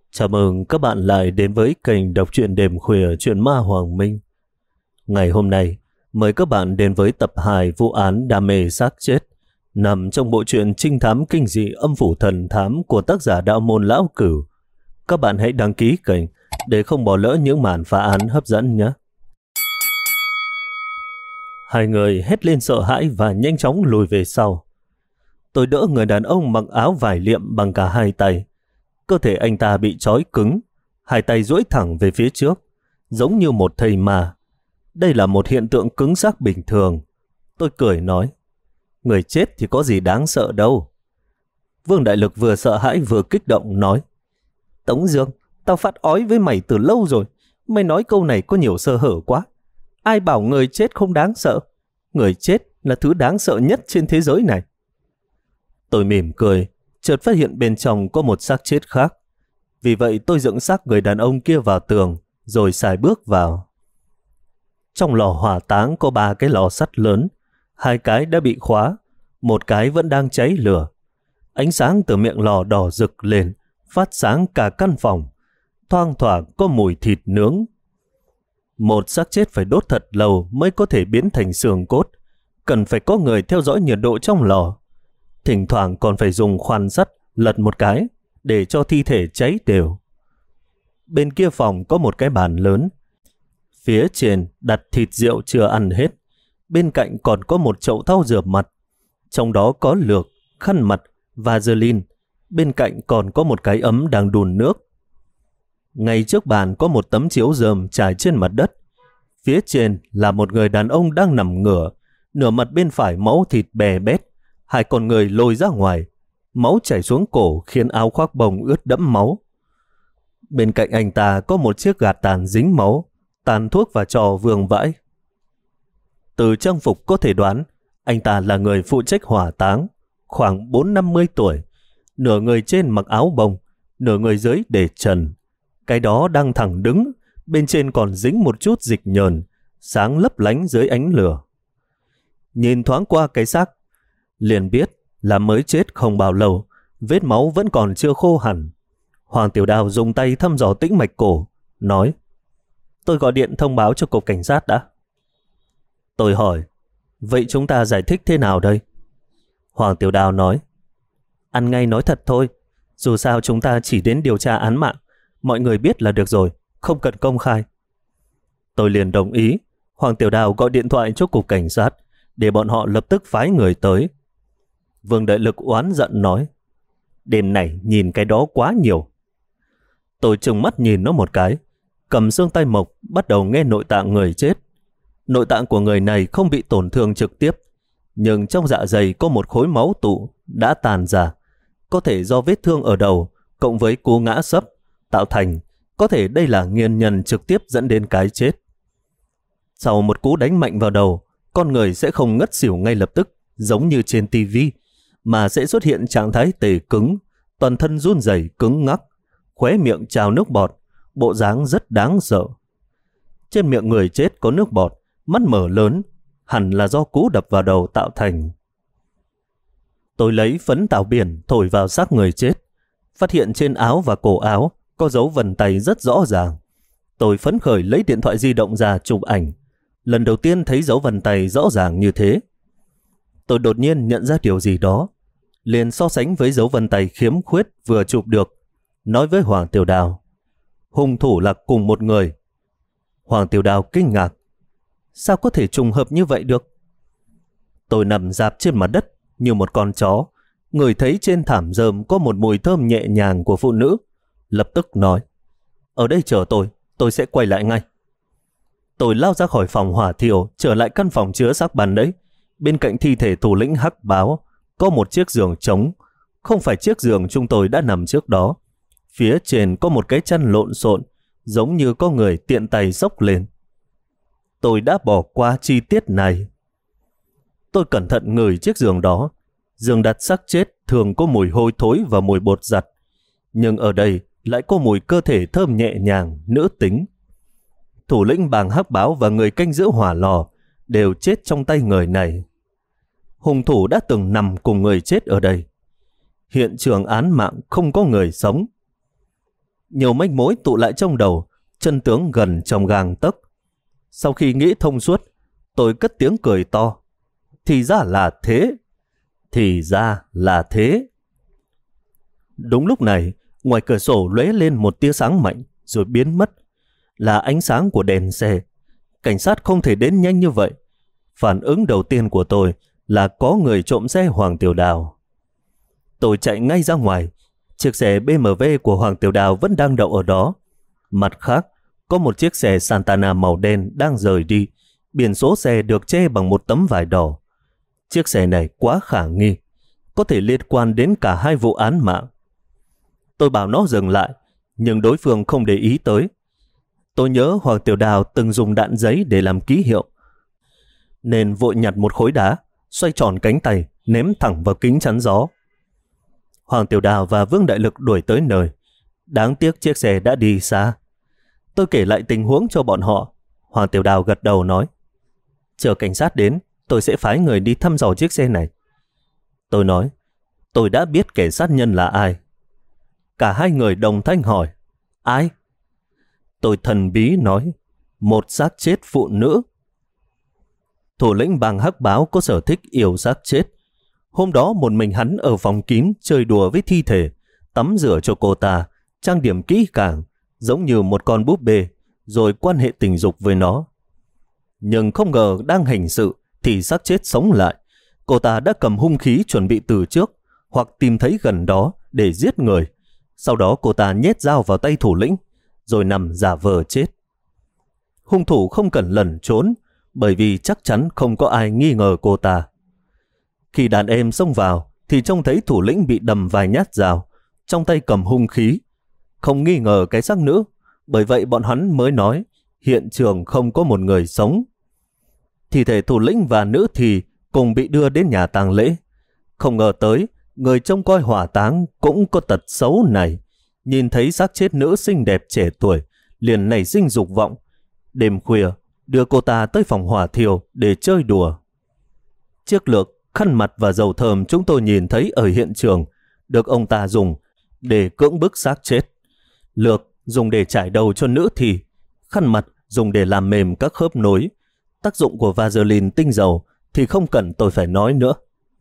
Chào mừng các bạn lại đến với kênh đọc truyện đêm khuya truyện ma Hoàng Minh. Ngày hôm nay, mời các bạn đến với tập 2 vụ án đam mê xác chết nằm trong bộ truyện trinh thám kinh dị Âm phủ thần thám của tác giả Đạo Môn Lão Cửu. Các bạn hãy đăng ký kênh để không bỏ lỡ những màn phá án hấp dẫn nhé. Hai người hét lên sợ hãi và nhanh chóng lùi về sau. Tôi đỡ người đàn ông mặc áo vải liệm bằng cả hai tay. Cơ thể anh ta bị trói cứng, hai tay duỗi thẳng về phía trước, giống như một thây ma. Đây là một hiện tượng cứng xác bình thường. Tôi cười nói, người chết thì có gì đáng sợ đâu. Vương Đại Lực vừa sợ hãi vừa kích động nói, Tống Dương, tao phát ói với mày từ lâu rồi. Mày nói câu này có nhiều sơ hở quá. Ai bảo người chết không đáng sợ? Người chết là thứ đáng sợ nhất trên thế giới này. Tôi mỉm cười, chợt phát hiện bên trong có một xác chết khác. Vì vậy tôi dựng xác người đàn ông kia vào tường, rồi xài bước vào. Trong lò hỏa táng có 3 cái lò sắt lớn, 2 cái đã bị khóa, 1 cái vẫn đang cháy lửa. Ánh sáng từ miệng lò đỏ rực lên, phát sáng cả căn phòng, thoang thoảng có mùi thịt nướng. Một xác chết phải đốt thật lâu mới có thể biến thành xương cốt, cần phải có người theo dõi nhiệt độ trong lò. Thỉnh thoảng còn phải dùng khoan sắt lật một cái để cho thi thể cháy đều. Bên kia phòng có một cái bàn lớn. Phía trên đặt thịt rượu chưa ăn hết. Bên cạnh còn có một chậu thau rửa mặt. Trong đó có lược, khăn mặt, Vaseline. Bên cạnh còn có một cái ấm đang đun nước. Ngay trước bàn có một tấm chiếu rơm trải trên mặt đất. Phía trên là một người đàn ông đang nằm ngửa. Nửa mặt bên phải máu thịt bè bét. 2 con người lôi ra ngoài. Máu chảy xuống cổ khiến áo khoác bông ướt đẫm máu. Bên cạnh anh ta có một chiếc gạt tàn dính máu, tàn thuốc và trò vương vãi. Từ trang phục có thể đoán, anh ta là người phụ trách hỏa táng, khoảng 40-50 tuổi. Nửa người trên mặc áo bông, nửa người dưới để trần. Cái đó đang thẳng đứng, bên trên còn dính một chút dịch nhờn, sáng lấp lánh dưới ánh lửa. Nhìn thoáng qua cái xác, liền biết là mới chết không bao lâu, vết máu vẫn còn chưa khô hẳn. Hoàng Tiểu Đào dùng tay thăm dò tĩnh mạch cổ, nói, tôi gọi điện thông báo cho cục cảnh sát đã. Tôi hỏi, vậy chúng ta giải thích thế nào đây? Hoàng Tiểu Đào nói, ăn ngay nói thật thôi, dù sao chúng ta chỉ đến điều tra án mạng, mọi người biết là được rồi, không cần công khai. Tôi liền đồng ý. Hoàng Tiểu Đào gọi điện thoại cho cục cảnh sát để bọn họ lập tức phái người tới. Vương Đại Lực oán giận nói, đêm này nhìn cái đó quá nhiều. Tôi trừng mắt nhìn nó một cái, cầm xương tay mộc bắt đầu nghe nội tạng người chết. Nội tạng của người này không bị tổn thương trực tiếp, nhưng trong dạ dày có một khối máu tụ đã tàn ra, có thể do vết thương ở đầu cộng với cú ngã sấp tạo thành, có thể đây là nguyên nhân trực tiếp dẫn đến cái chết. Sau một cú đánh mạnh vào đầu, con người sẽ không ngất xỉu ngay lập tức giống như trên tivi, mà sẽ xuất hiện trạng thái tê cứng, toàn thân run rẩy cứng ngắc, khóe miệng trào nước bọt, bộ dáng rất đáng sợ. Trên miệng người chết có nước bọt, mắt mở lớn, hẳn là do cú đập vào đầu tạo thành. Tôi lấy phấn tảo biển thổi vào xác người chết, phát hiện trên áo và cổ áo có dấu vân tay rất rõ ràng. Tôi phấn khởi lấy điện thoại di động ra chụp ảnh. Lần đầu tiên thấy dấu vân tay rõ ràng như thế. Tôi đột nhiên nhận ra điều gì đó, liền so sánh với dấu vân tay khiếm khuyết vừa chụp được, nói với Hoàng Tiểu Đào, hung thủ là cùng một người. Hoàng Tiểu Đào kinh ngạc, sao có thể trùng hợp như vậy được? Tôi nằm rạp trên mặt đất như một con chó, ngửi thấy trên thảm rơm có một mùi thơm nhẹ nhàng của phụ nữ, lập tức nói, ở đây chờ tôi sẽ quay lại ngay. Tôi lao ra khỏi phòng hỏa thiêu, trở lại căn phòng chứa xác ban đấy. Bên cạnh thi thể thủ lĩnh Hắc Báo có một chiếc giường trống, không phải chiếc giường chúng tôi đã nằm trước đó. Phía trên có một cái chăn lộn xộn, giống như có người tiện tay xốc lên. Tôi đã bỏ qua chi tiết này. Tôi cẩn thận ngửi chiếc giường đó. Giường đặt xác chết thường có mùi hôi thối và mùi bột giặt, nhưng ở đây lại có mùi cơ thể thơm nhẹ nhàng, nữ tính. Thủ lĩnh bàng Hắc Báo và người canh giữ hỏa lò đều chết trong tay người này. Hung thủ đã từng nằm cùng người chết ở đây. Hiện trường án mạng không có người sống. Nhiều manh mối tụ lại trong đầu, chân tướng gần trong gang tấc. Sau khi nghĩ thông suốt, tôi cất tiếng cười to. Thì ra là thế. Thì ra là thế. Đúng lúc này, ngoài cửa sổ lóe lên một tia sáng mạnh rồi biến mất. Là ánh sáng của đèn xe. Cảnh sát không thể đến nhanh như vậy. Phản ứng đầu tiên của tôi là có người trộm xe Hoàng Tiểu Đào. Tôi chạy ngay ra ngoài. Chiếc xe BMW của Hoàng Tiểu Đào vẫn đang đậu ở đó. Mặt khác, có một chiếc xe Santana màu đen đang rời đi. Biển số xe được che bằng một tấm vải đỏ. Chiếc xe này quá khả nghi, có thể liên quan đến cả hai vụ án mạng. Tôi bảo nó dừng lại, nhưng đối phương không để ý tới. Tôi nhớ Hoàng Tiểu Đào từng dùng đạn giấy để làm ký hiệu, nên vội nhặt một khối đá, xoay tròn cánh tay, ném thẳng vào kính chắn gió. Hoàng Tiểu Đào và Vương Đại Lực đuổi tới nơi. Đáng tiếc chiếc xe đã đi xa. Tôi kể lại tình huống cho bọn họ. Hoàng Tiểu Đào gật đầu nói, chờ cảnh sát đến, tôi sẽ phái người đi thăm dò chiếc xe này. Tôi nói, tôi đã biết kẻ sát nhân là ai. Cả hai người đồng thanh hỏi, ai? Tôi thần bí nói, một xác chết phụ nữ. Thủ lĩnh bang Hắc Báo có sở thích yêu xác chết. Hôm đó một mình hắn ở phòng kín chơi đùa với thi thể, tắm rửa cho cô ta, trang điểm kỹ càng, giống như một con búp bê, rồi quan hệ tình dục với nó. Nhưng không ngờ đang hành sự thì xác chết sống lại. Cô ta đã cầm hung khí chuẩn bị từ trước, hoặc tìm thấy gần đó để giết người. Sau đó cô ta nhét dao vào tay thủ lĩnh, rồi nằm giả vờ chết. Hung thủ không cần lẩn trốn, bởi vì chắc chắn không có ai nghi ngờ cô ta. Khi đàn em xông vào, thì trông thấy thủ lĩnh bị đầm vài nhát dao, trong tay cầm hung khí. Không nghi ngờ cái xác nữ, bởi vậy bọn hắn mới nói hiện trường không có một người sống. Thi thể thủ lĩnh và nữ thì cùng bị đưa đến nhà tang lễ. Không ngờ tới, người trông coi hỏa táng cũng có tật xấu này. Nhìn thấy xác chết nữ xinh đẹp trẻ tuổi, liền nảy sinh dục vọng. Đêm khuya, đưa cô ta tới phòng hỏa thiêu để chơi đùa. Chiếc lược, khăn mặt và dầu thơm chúng tôi nhìn thấy ở hiện trường được ông ta dùng để cưỡng bức xác chết. Lược dùng để trải đầu cho nữ thì, khăn mặt dùng để làm mềm các khớp nối. Tác dụng của Vaseline tinh dầu thì không cần tôi phải nói nữa.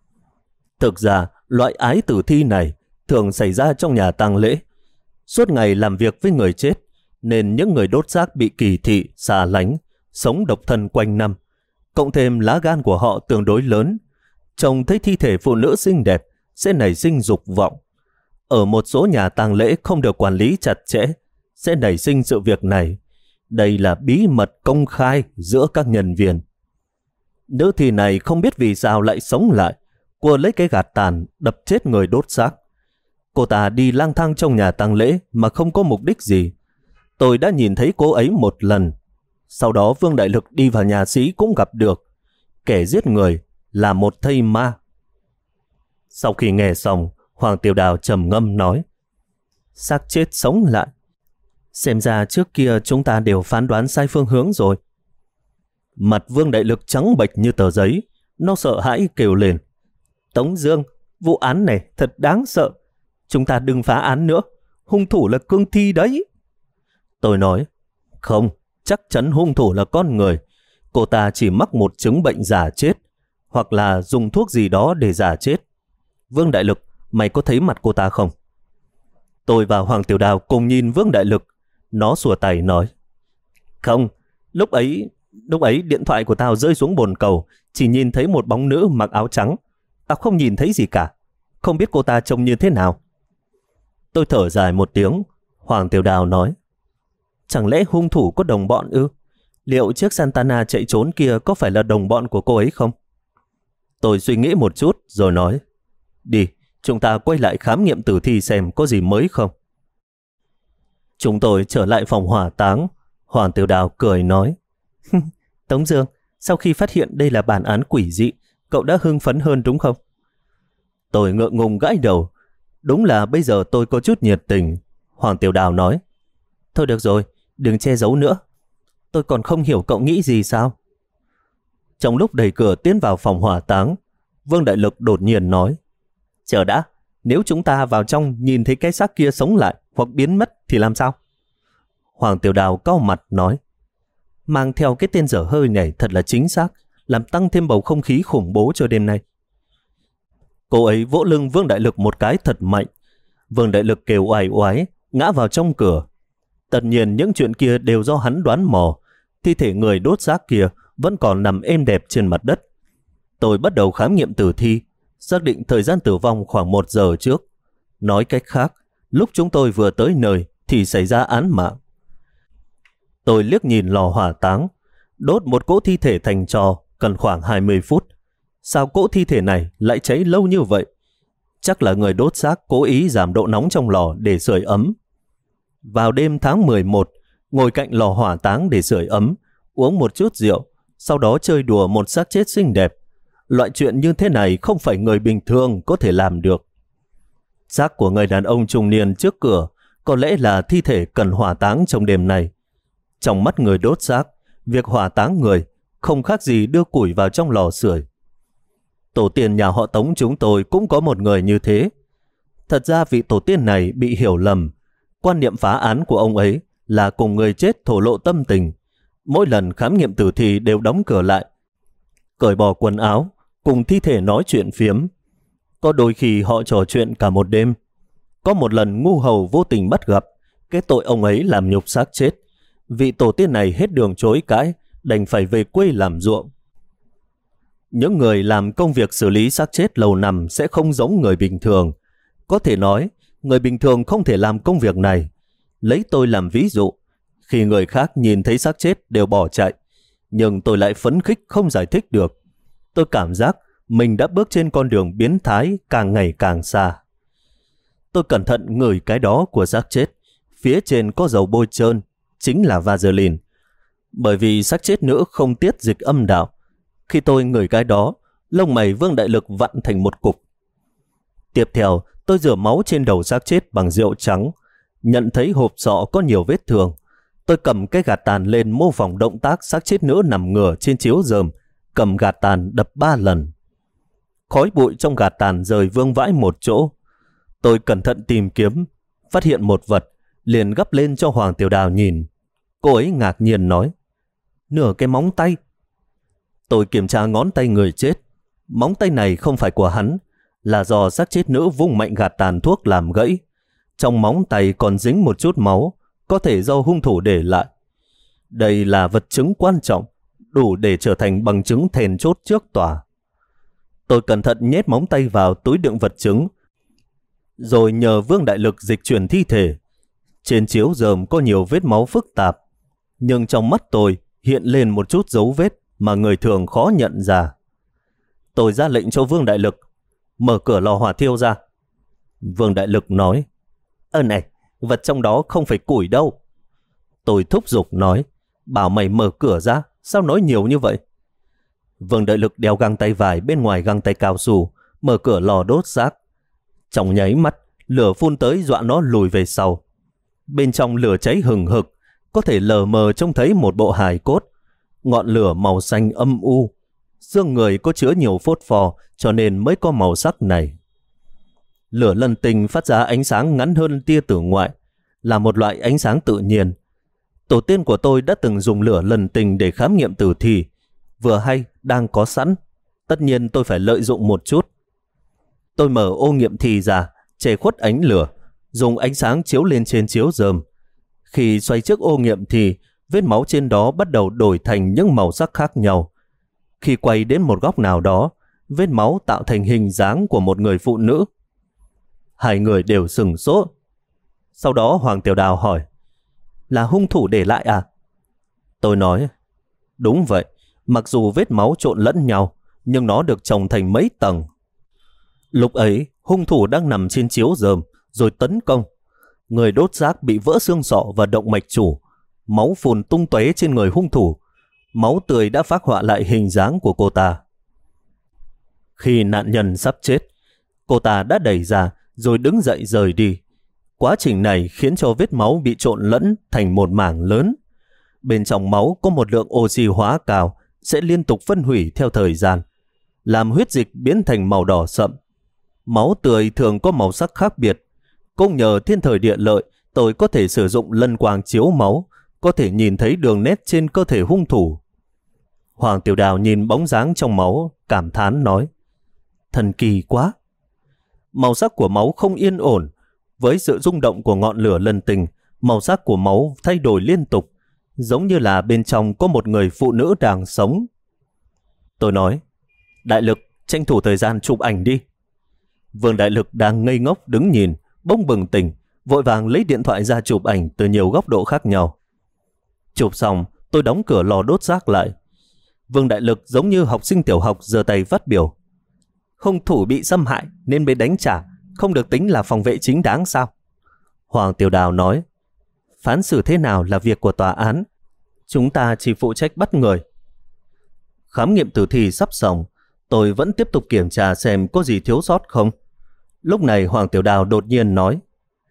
Thực ra, loại ái tử thi này thường xảy ra trong nhà tang lễ. Suốt ngày làm việc với người chết, nên những người đốt xác bị kỳ thị, xa lánh, sống độc thân quanh năm. Cộng thêm lá gan của họ tương đối lớn, trông thấy thi thể phụ nữ xinh đẹp sẽ nảy sinh dục vọng. Ở một số nhà tang lễ không được quản lý chặt chẽ, sẽ nảy sinh sự việc này. Đây là bí mật công khai giữa các nhân viên. Nữ thi này không biết vì sao lại sống lại, cô lấy cái gạt tàn đập chết người đốt xác. Cô ta đi lang thang trong nhà tang lễ mà không có mục đích gì. Tôi đã nhìn thấy cô ấy một lần. Sau đó Vương Đại Lực đi vào nhà sĩ cũng gặp được. Kẻ giết người là một thây ma. Sau khi nghe xong, Hoàng Tiểu Đào trầm ngâm nói, xác chết sống lại. Xem ra trước kia chúng ta đều phán đoán sai phương hướng rồi. Mặt Vương Đại Lực trắng bệch như tờ giấy. Nó sợ hãi kêu lên, Tống Dương, vụ án này thật đáng sợ. Chúng ta đừng phá án nữa. Hung thủ là cương thi đấy. Tôi nói, không, chắc chắn hung thủ là con người. Cô ta chỉ mắc một chứng bệnh giả chết, hoặc là dùng thuốc gì đó để giả chết. Vương Đại Lực, mày có thấy mặt cô ta không? Tôi và Hoàng Tiểu Đào cùng nhìn Vương Đại Lực. Nó xua tay nói, không, lúc ấy điện thoại của tao rơi xuống bồn cầu, chỉ nhìn thấy một bóng nữ mặc áo trắng. Tao không nhìn thấy gì cả. Không biết cô ta trông như thế nào. Tôi thở dài một tiếng. Hoàng Tiểu Đào nói, chẳng lẽ hung thủ có đồng bọn ư? Liệu chiếc Santana chạy trốn kia có phải là đồng bọn của cô ấy không? Tôi suy nghĩ một chút rồi nói, đi, chúng ta quay lại khám nghiệm tử thi xem có gì mới không. Chúng tôi trở lại phòng hỏa táng. Hoàng Tiểu Đào cười nói, Tống Dương, sau khi phát hiện đây là bản án quỷ dị, cậu đã hưng phấn hơn đúng không? Tôi ngượng ngùng gãi đầu. Đúng là bây giờ tôi có chút nhiệt tình. Hoàng Tiểu Đào nói, thôi được rồi, đừng che giấu nữa. Tôi còn không hiểu cậu nghĩ gì sao? Trong lúc đẩy cửa tiến vào phòng hỏa táng, Vương Đại Lực đột nhiên nói, chờ đã, nếu chúng ta vào trong nhìn thấy cái xác kia sống lại hoặc biến mất thì làm sao? Hoàng Tiểu Đào cau mặt nói, mang theo cái tên dở hơi này thật là chính xác, làm tăng thêm bầu không khí khủng bố cho đêm nay. Cô ấy vỗ lưng Vương Đại Lực một cái thật mạnh. Vương Đại Lực kêu oai oái, ngã vào trong cửa. Tất nhiên những chuyện kia đều do hắn đoán mò. Thi thể người đốt xác kia vẫn còn nằm êm đẹp trên mặt đất. Tôi bắt đầu khám nghiệm tử thi, xác định thời gian tử vong khoảng 1 giờ trước. Nói cách khác, lúc chúng tôi vừa tới nơi thì xảy ra án mạng. Tôi liếc nhìn lò hỏa táng. Đốt một cỗ thi thể thành tro cần khoảng 20 phút. Sao cỗ thi thể này lại cháy lâu như vậy? Chắc là người đốt xác cố ý giảm độ nóng trong lò để sưởi ấm. Vào đêm tháng 11, ngồi cạnh lò hỏa táng để sưởi ấm, uống một chút rượu, sau đó chơi đùa một xác chết xinh đẹp. Loại chuyện như thế này không phải người bình thường có thể làm được. Xác của người đàn ông trung niên trước cửa có lẽ là thi thể cần hỏa táng trong đêm này. Trong mắt người đốt xác, việc hỏa táng người không khác gì đưa củi vào trong lò sưởi. Tổ tiên nhà họ Tống chúng tôi cũng có một người như thế. Thật ra vị tổ tiên này bị hiểu lầm. Quan niệm phá án của ông ấy là cùng người chết thổ lộ tâm tình. Mỗi lần khám nghiệm tử thi đều đóng cửa lại, cởi bỏ quần áo, cùng thi thể nói chuyện phiếm. Có đôi khi họ trò chuyện cả một đêm. Có một lần ngu hầu vô tình bắt gặp, cái tội ông ấy làm nhục xác chết. Vị tổ tiên này hết đường chối cãi, đành phải về quê làm ruộng. Những người làm công việc xử lý xác chết lâu năm sẽ không giống người bình thường. Có thể nói, người bình thường không thể làm công việc này. Lấy tôi làm ví dụ, khi người khác nhìn thấy xác chết đều bỏ chạy, nhưng tôi lại phấn khích không giải thích được. Tôi cảm giác mình đã bước trên con đường biến thái càng ngày càng xa. Tôi cẩn thận ngửi cái đó của xác chết. Phía trên có dầu bôi trơn, chính là Vaseline. Bởi vì xác chết nữ không tiết dịch âm đạo. Khi tôi ngửi cái đó, lông mày Vương Đại Lực vặn thành một cục. Tiếp theo, tôi rửa máu trên đầu xác chết bằng rượu trắng. Nhận thấy hộp sọ có nhiều vết thương. Tôi cầm cái gạt tàn lên mô phỏng động tác xác chết nữ nằm ngửa trên chiếu rơm, cầm gạt tàn đập 3 lần. Khói bụi trong gạt tàn rơi vương vãi một chỗ. Tôi cẩn thận tìm kiếm, phát hiện một vật, liền gấp lên cho Hoàng Tiểu Đào nhìn. Cô ấy ngạc nhiên nói, nửa cái móng tay. Tôi kiểm tra ngón tay người chết. Móng tay này không phải của hắn, là do xác chết nữ vung mạnh gạt tàn thuốc làm gãy. Trong móng tay còn dính một chút máu, có thể do hung thủ để lại. Đây là vật chứng quan trọng, đủ để trở thành bằng chứng then chốt trước tòa. Tôi cẩn thận nhét móng tay vào túi đựng vật chứng, rồi nhờ Vương Đại Lực dịch chuyển thi thể. Trên chiếu rơm có nhiều vết máu phức tạp, nhưng trong mắt tôi hiện lên một chút dấu vết mà người thường khó nhận ra. Tôi ra lệnh cho Vương Đại Lực, mở cửa lò hỏa thiêu ra. Vương Đại Lực nói, này, vật trong đó không phải củi đâu. Tôi thúc giục nói, bảo mày mở cửa ra, sao nói nhiều như vậy? Vương Đại Lực đeo găng tay vải bên ngoài găng tay cao su, mở cửa lò đốt xác. Trong nháy mắt, lửa phun tới dọa nó lùi về sau. Bên trong lửa cháy hừng hực, có thể lờ mờ trông thấy một bộ hài cốt. Ngọn lửa màu xanh âm u. Xương người có chứa nhiều phốt pho cho nên mới có màu sắc này. Lửa lân tinh phát ra ánh sáng ngắn hơn tia tử ngoại, là một loại ánh sáng tự nhiên. Tổ tiên của tôi đã từng dùng lửa lân tinh để khám nghiệm tử thi. Vừa hay đang có sẵn, tất nhiên tôi phải lợi dụng một chút. Tôi mở ô nghiệm thi ra, che khuất ánh lửa, dùng ánh sáng chiếu lên trên chiếu rơm. Khi xoay chiếc ô nghiệm thì vết máu trên đó bắt đầu đổi thành những màu sắc khác nhau. Khi quay đến một góc nào đó, vết máu tạo thành hình dáng của một người phụ nữ. Hai người đều sửng sốt. Sau đó Hoàng Tiểu Đào hỏi, là hung thủ để lại à? Tôi nói, đúng vậy, mặc dù vết máu trộn lẫn nhau, nhưng nó được chồng thành mấy tầng. Lúc ấy, hung thủ đang nằm trên chiếu rơm, rồi tấn công. Người đốt xác bị vỡ xương sọ và động mạch chủ. Máu phun tung tóe trên người hung thủ. Máu tươi đã phác họa lại hình dáng của cô ta. Khi nạn nhân sắp chết, cô ta đã đẩy ra rồi đứng dậy rời đi. Quá trình này khiến cho vết máu bị trộn lẫn thành một mảng lớn. Bên trong máu có một lượng oxy hóa cao sẽ liên tục phân hủy theo thời gian, làm huyết dịch biến thành màu đỏ sậm. Máu tươi thường có màu sắc khác biệt. Cũng nhờ thiên thời địa lợi, Tôi có thể sử dụng lân quang chiếu máu, có thể nhìn thấy đường nét trên cơ thể hung thủ. Hoàng Tiểu Đào nhìn bóng dáng trong máu, cảm thán nói: thần kỳ quá. Màu sắc của máu không yên ổn. Với sự rung động của ngọn lửa lần tình, màu sắc của máu thay đổi liên tục, giống như là bên trong có một người phụ nữ đang sống. Tôi nói: Đại Lực, tranh thủ thời gian chụp ảnh đi. Vương Đại Lực đang ngây ngốc đứng nhìn, bỗng bừng tỉnh, vội vàng lấy điện thoại ra chụp ảnh từ nhiều góc độ khác nhau. Chụp xong, tôi đóng cửa lò đốt rác lại. Vương Đại Lực giống như học sinh tiểu học giơ tay phát biểu: hung thủ bị xâm hại nên mới đánh trả, không được tính là phòng vệ chính đáng sao? Hoàng Tiểu Đào nói: phán xử thế nào là việc của tòa án, chúng ta chỉ phụ trách bắt người. Khám nghiệm tử thi sắp xong, tôi vẫn tiếp tục kiểm tra xem có gì thiếu sót không. Lúc này Hoàng Tiểu Đào đột nhiên nói: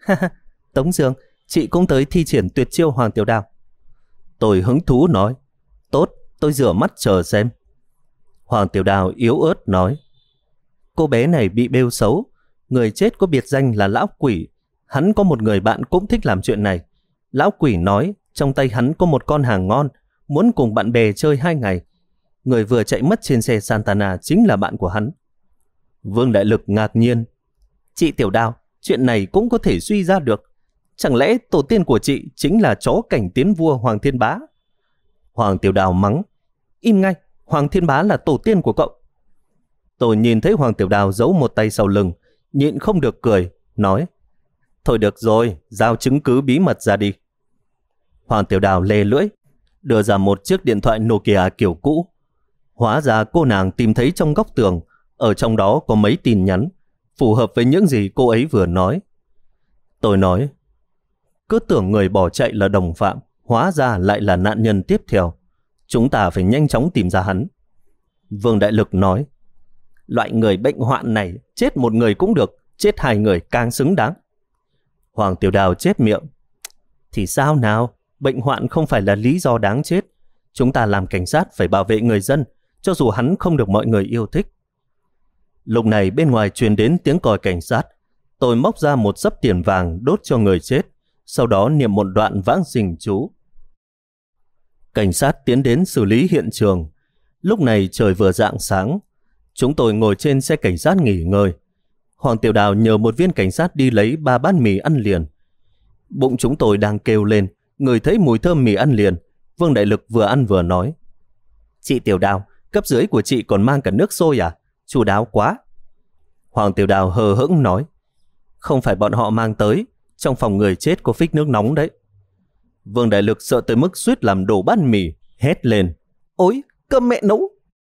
Tống Dương, chị cũng tới thi triển tuyệt chiêu Hoàng Tiểu Đào. Tôi hứng thú nói: tốt, tôi rửa mắt chờ xem. Hoàng Tiểu Đào yếu ớt nói: cô bé này bị bêu xấu, người chết có biệt danh là Lão Quỷ. Hắn có một người bạn cũng thích làm chuyện này. Lão Quỷ nói trong tay hắn có một con hàng ngon, muốn cùng bạn bè chơi 2 ngày. Người vừa chạy mất trên xe Santana chính là bạn của hắn. Vương Đại Lực ngạc nhiên: chị Tiểu Đào, chuyện này cũng có thể suy ra được. Chẳng lẽ tổ tiên của chị chính là chó cảnh tiến vua Hoàng Thiên Bá? Hoàng Tiểu Đào mắng: im ngay, Hoàng Thiên Bá là tổ tiên của cậu. Tôi nhìn thấy Hoàng Tiểu Đào giấu một tay sau lưng, nhịn không được cười, nói: thôi được rồi, giao chứng cứ bí mật ra đi. Hoàng Tiểu Đào lê lưỡi, đưa ra một chiếc điện thoại Nokia kiểu cũ. Hóa ra cô nàng tìm thấy trong góc tường, ở trong đó có mấy tin nhắn, phù hợp với những gì cô ấy vừa nói. Tôi nói: cứ tưởng người bỏ chạy là đồng phạm, hóa ra lại là nạn nhân tiếp theo. Chúng ta phải nhanh chóng tìm ra hắn. Vương Đại Lực nói: loại người bệnh hoạn này, chết một người cũng được, chết 2 người càng xứng đáng. Hoàng Tiểu Đào chép miệng: thì sao nào, bệnh hoạn không phải là lý do đáng chết. Chúng ta làm cảnh sát phải bảo vệ người dân, cho dù hắn không được mọi người yêu thích. Lúc này bên ngoài truyền đến tiếng còi cảnh sát. Tôi móc ra một xấp tiền vàng đốt cho người chết, sau đó niệm một đoạn vãng sinh chú. Cảnh sát tiến đến xử lý hiện trường. Lúc này trời vừa rạng sáng. Chúng tôi ngồi trên xe cảnh sát nghỉ ngơi. Hoàng Tiểu Đào nhờ một viên cảnh sát đi lấy 3 bát mì ăn liền. Bụng chúng tôi đang kêu lên, ngửi thấy mùi thơm mì ăn liền. Vương Đại Lực vừa ăn vừa nói: chị Tiểu Đào, cấp dưới của chị còn mang cả nước sôi à? Chu đáo quá. Hoàng Tiểu Đào hờ hững nói: không phải bọn họ mang tới, trong phòng người chết có phích nước nóng đấy. Vương Đại Lực sợ tới mức suýt làm đổ bát mì, hét lên: ôi, cơm mẹ nấu.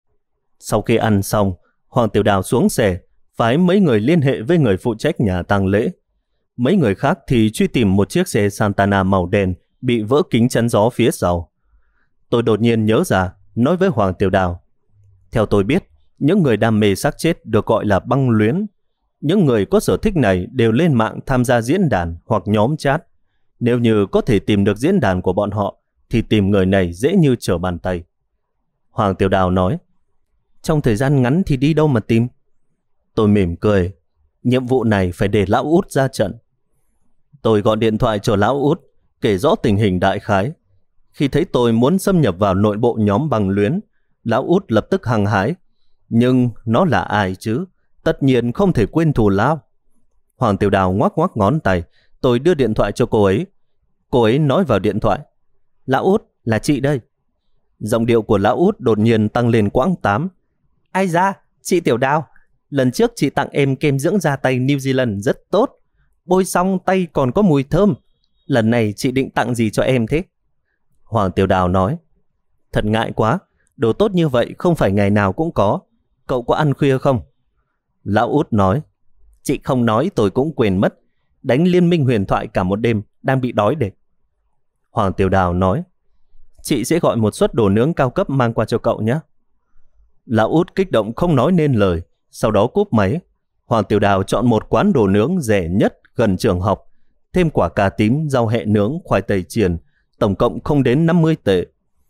Sau khi ăn xong, Hoàng Tiểu Đào xuống xe, phái mấy người liên hệ với người phụ trách nhà tang lễ. Mấy người khác thì truy tìm một chiếc xe Santana màu đen bị vỡ kính chắn gió phía sau. Tôi đột nhiên nhớ ra, nói với Hoàng Tiểu Đào: theo tôi biết, những người đam mê xác chết được gọi là băng luyến. Những người có sở thích này đều lên mạng tham gia diễn đàn hoặc nhóm chat. Nếu như có thể tìm được diễn đàn của bọn họ, thì tìm người này dễ như trở bàn tay. Hoàng Tiểu Đào nói: trong thời gian ngắn thì đi đâu mà tìm? Tôi mỉm cười: nhiệm vụ này phải để Lão Út ra trận. Tôi gọi điện thoại cho Lão Út, kể rõ tình hình đại khái. Khi thấy tôi muốn xâm nhập vào nội bộ nhóm băng luyến, Lão Út lập tức hăng hái: nhưng nó là ai chứ? Tất nhiên không thể quên thù lao. Hoàng Tiểu Đào ngoắc ngoắc ngón tay. Tôi đưa điện thoại cho cô ấy. Cô ấy nói vào điện thoại: Lão Út, là chị đây. Giọng điệu của Lão Út đột nhiên tăng lên quãng 8. Ai da, chị Tiểu Đào, lần trước chị tặng em kem dưỡng da tay New Zealand rất tốt. Bôi xong tay còn có mùi thơm. Lần này chị định tặng gì cho em thế? Hoàng Tiểu Đào nói: thật ngại quá, đồ tốt như vậy không phải ngày nào cũng có. Cậu có ăn khuya không? Lão Út nói: chị không nói tôi cũng quên mất. Đánh Liên minh huyền thoại cả một đêm, đang bị đói để. Hoàng Tiểu Đào nói: chị sẽ gọi một suất đồ nướng cao cấp mang qua cho cậu nhé. Lão Út kích động không nói nên lời, sau đó cúp máy. Hoàng Tiểu Đào chọn một quán đồ nướng rẻ nhất gần trường học, thêm quả cà tím, rau hẹ nướng, khoai tây chiên, tổng cộng không đến 50 tệ.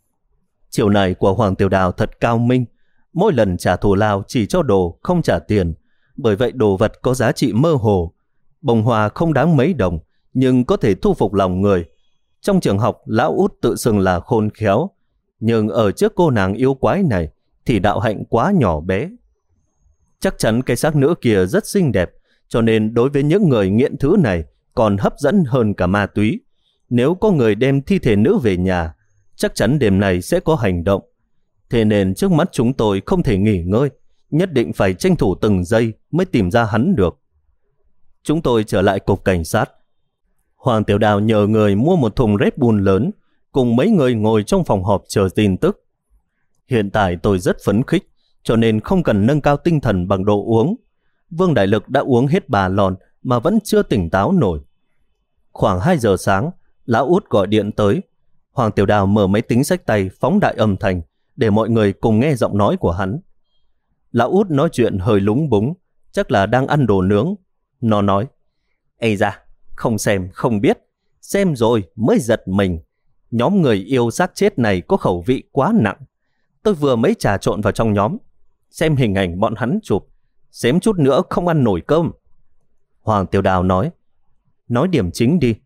Chiều này của Hoàng Tiểu Đào thật cao minh. Mỗi lần trả thù lao chỉ cho đồ, không trả tiền. Bởi vậy đồ vật có giá trị mơ hồ. Bông hoa không đáng mấy đồng, nhưng có thể thu phục lòng người. Trong trường học, lão út tự xưng là khôn khéo, nhưng ở trước cô nàng yêu quái này thì đạo hạnh quá nhỏ bé. Chắc chắn cái xác nữ kia rất xinh đẹp, cho nên đối với những người nghiện thứ này còn hấp dẫn hơn cả ma túy. Nếu có người đem thi thể nữ về nhà, chắc chắn đêm này sẽ có hành động. Thế nên trước mắt chúng tôi không thể nghỉ ngơi, nhất định phải tranh thủ từng giây mới tìm ra hắn được. Chúng tôi trở lại cục cảnh sát. Hoàng Tiểu Đào nhờ người mua một thùng Red Bull lớn, cùng mấy người ngồi trong phòng họp chờ tin tức. Hiện tại tôi rất phấn khích, cho nên không cần nâng cao tinh thần bằng đồ uống. Vương Đại Lực đã uống hết 3 lon mà vẫn chưa tỉnh táo nổi. Khoảng 2 giờ sáng, lão út gọi điện tới. Hoàng Tiểu Đào mở máy tính xách tay phóng đại âm thanh để mọi người cùng nghe giọng nói của hắn. Lão út nói chuyện hơi lúng búng, chắc là đang ăn đồ nướng. Nó nói: "Ây da, không xem không biết, xem rồi mới giật mình. Nhóm người yêu xác chết này có khẩu vị quá nặng. Tôi vừa mới trà trộn vào trong nhóm, xem hình ảnh bọn hắn chụp, xém chút nữa không ăn nổi cơm." Hoàng Tiểu Đào nói: "Nói điểm chính đi."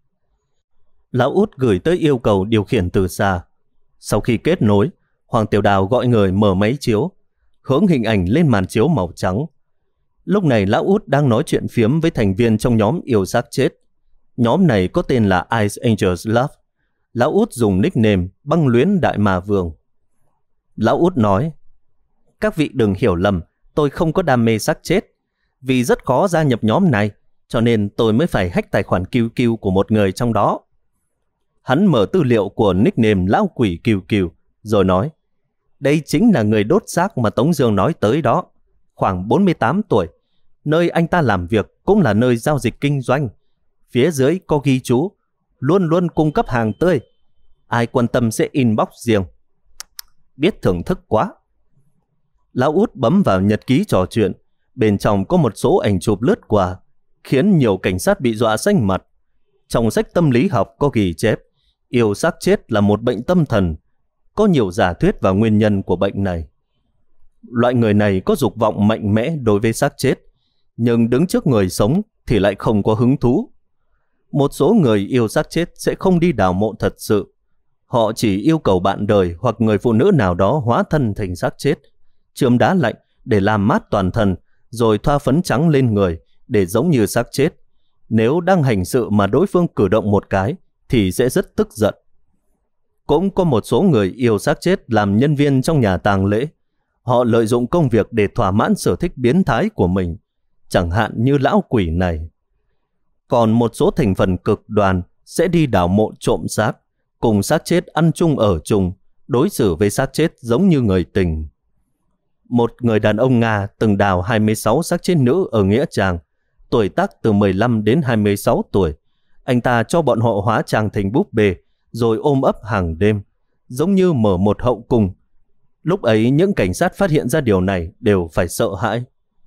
Lão út gửi tới yêu cầu điều khiển từ xa. Sau khi kết nối, Hoàng Tiểu Đào gọi người mở máy chiếu, hướng hình ảnh lên màn chiếu màu trắng. Lúc này lão út đang nói chuyện phiếm với thành viên trong nhóm yêu xác chết. Nhóm này có tên là Ice Angels Love. Lão út dùng nickname Băng Luyến Đại Ma Vương. Lão út nói: "Các vị đừng hiểu lầm, tôi không có đam mê xác chết. Vì rất khó gia nhập nhóm này, cho nên tôi mới phải hack tài khoản QQ của một người trong đó." Hắn mở tư liệu của nickname Lão Quỷ QQ, rồi nói: "Đây chính là người đốt xác mà Tống Dương nói tới đó. Khoảng 48 tuổi. Nơi anh ta làm việc cũng là nơi giao dịch kinh doanh. Phía dưới có ghi chú: luôn luôn cung cấp hàng tươi. Ai quan tâm sẽ inbox riêng." Biết thưởng thức quá. Lão út bấm vào nhật ký trò chuyện. Bên trong có một số ảnh chụp lướt qua, khiến nhiều cảnh sát bị dọa xanh mặt. Trong sách tâm lý học có ghi chép yêu xác chết là một bệnh tâm thần. Có nhiều giả thuyết và nguyên nhân của bệnh này. Loại người này có dục vọng mạnh mẽ đối với xác chết, nhưng đứng trước người sống thì lại không có hứng thú. Một số người yêu xác chết sẽ không đi đào mộ thật sự. Họ chỉ yêu cầu bạn đời hoặc người phụ nữ nào đó hóa thân thành xác chết, chườm đá lạnh để làm mát toàn thân, rồi thoa phấn trắng lên người để giống như xác chết. Nếu đang hành sự mà đối phương cử động một cái thì sẽ rất tức giận. Cũng có một số người yêu xác chết làm nhân viên trong nhà tang lễ. Họ lợi dụng công việc để thỏa mãn sở thích biến thái của mình, chẳng hạn như lão quỷ này. Còn một số thành phần cực đoan sẽ đi đào mộ trộm xác, cùng xác chết ăn chung ở chung, đối xử với xác chết giống như người tình. Một người đàn ông Nga từng đào 26 xác chết nữ ở Nghĩa Trang, tuổi tác từ 15 đến 26 tuổi. Anh ta cho bọn họ hóa trang thành búp bê, rồi ôm ấp hàng đêm, giống như mở một hậu cung. Lúc ấy những cảnh sát phát hiện ra điều này đều phải sợ hãi.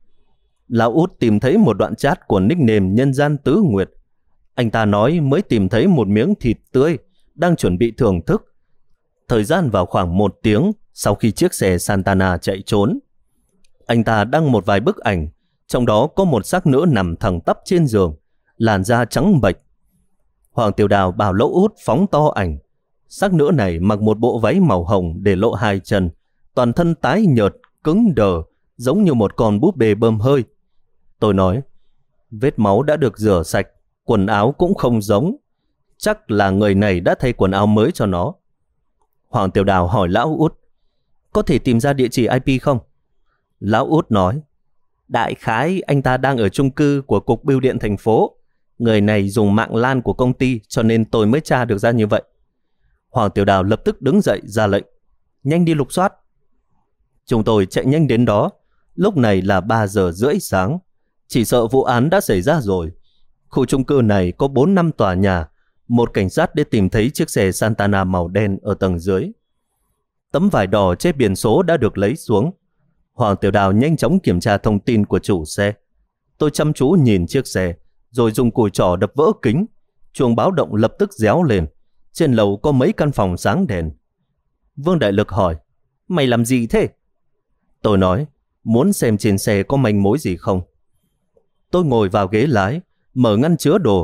Lão út tìm thấy một đoạn chat của nickname Nhân Gian Tứ Nguyệt. Anh ta nói mới tìm thấy một miếng thịt tươi, đang chuẩn bị thưởng thức. Thời gian vào khoảng 1 tiếng sau khi chiếc xe Santana chạy trốn. Anh ta đăng một vài bức ảnh, trong đó có một xác nữ nằm thẳng tắp trên giường, làn da trắng bệch. Hoàng Tiểu Đào bảo Lão út phóng to ảnh. Xác nữ này mặc một bộ váy màu hồng để lộ 2 chân, toàn thân tái nhợt, cứng đờ, giống như một con búp bê bơm hơi. Tôi nói: "Vết máu đã được rửa sạch, quần áo cũng không giống. Chắc là người này đã thay quần áo mới cho nó." Hoàng Tiểu Đào hỏi Lão út: "Có thể tìm ra địa chỉ IP không?" Lão út nói: "Đại khái anh ta đang ở chung cư của Cục Bưu điện thành phố. Người này dùng mạng LAN của công ty, cho nên tôi mới tra được ra như vậy." Hoàng Tiểu Đào lập tức đứng dậy ra lệnh: "Nhanh đi lục soát." Chúng tôi chạy nhanh đến đó. Lúc này là 3 giờ rưỡi sáng. Chỉ sợ vụ án đã xảy ra rồi. Khu chung cư này có 4-5 tòa nhà. Một cảnh sát đã tìm thấy chiếc xe Santana màu đen ở tầng dưới. Tấm vải đỏ che biển số đã được lấy xuống. Hoàng Tiểu Đào nhanh chóng kiểm tra thông tin của chủ xe. Tôi chăm chú nhìn chiếc xe, rồi dùng cùi trỏ đập vỡ kính. Chuông báo động lập tức réo lên. Trên lầu có mấy căn phòng sáng đèn. Vương Đại Lực hỏi: "Mày làm gì thế?" Tôi nói: "Muốn xem trên xe có manh mối gì không." Tôi ngồi vào ghế lái, mở ngăn chứa đồ,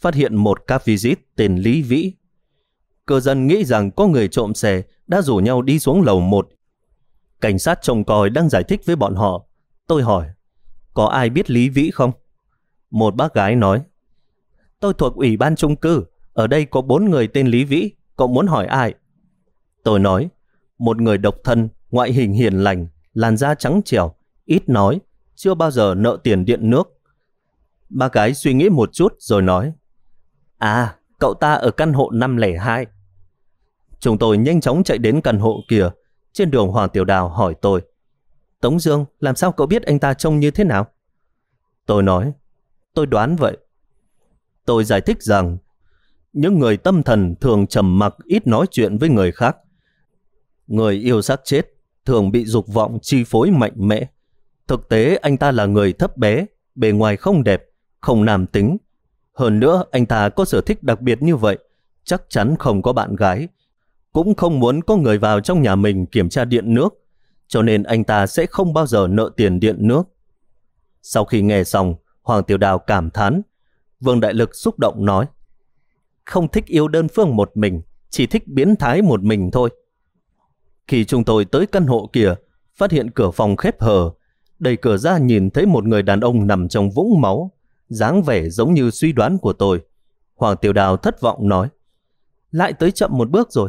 phát hiện một car visit tên Lý Vĩ. Cư dân nghĩ rằng có người trộm xe đã rủ nhau đi xuống lầu 1. Cảnh sát trông coi đang giải thích với bọn họ. Tôi hỏi, có ai biết Lý Vĩ không? Một bác gái nói, tôi thuộc ủy ban chung cư, ở đây có 4 người tên Lý Vĩ, cậu muốn hỏi ai? Tôi nói, một người độc thân, ngoại hình hiền lành, làn da trắng trẻo, ít nói, chưa bao giờ nợ tiền điện nước. Bác gái suy nghĩ một chút rồi nói, à, cậu ta ở căn hộ 502. Chúng tôi nhanh chóng chạy đến căn hộ kia. Trên đường Hoàng Tiểu Đào hỏi tôi, Tống Dương, làm sao cậu biết anh ta trông như thế nào? Tôi nói, tôi đoán vậy. Tôi giải thích rằng những người tâm thần thường trầm mặc, ít nói chuyện với người khác. Người yêu xác chết thường bị dục vọng chi phối mạnh mẽ. Thực tế anh ta là người thấp bé, bề ngoài không đẹp, không nam tính. Hơn nữa anh ta có sở thích đặc biệt như vậy, chắc chắn không có bạn gái, cũng không muốn có người vào trong nhà mình kiểm tra điện nước, cho nên anh ta sẽ không bao giờ nợ tiền điện nước. Sau khi nghe xong, Hoàng Tiểu Đào cảm thán. Vương Đại Lực xúc động nói, không thích yêu đơn phương một mình, chỉ thích biến thái một mình thôi. Khi chúng tôi tới căn hộ kia, phát hiện cửa phòng khép hờ, đẩy cửa ra nhìn thấy một người đàn ông nằm trong vũng máu, dáng vẻ giống như suy đoán của tôi. Hoàng Tiểu Đào thất vọng nói, lại tới chậm một bước rồi.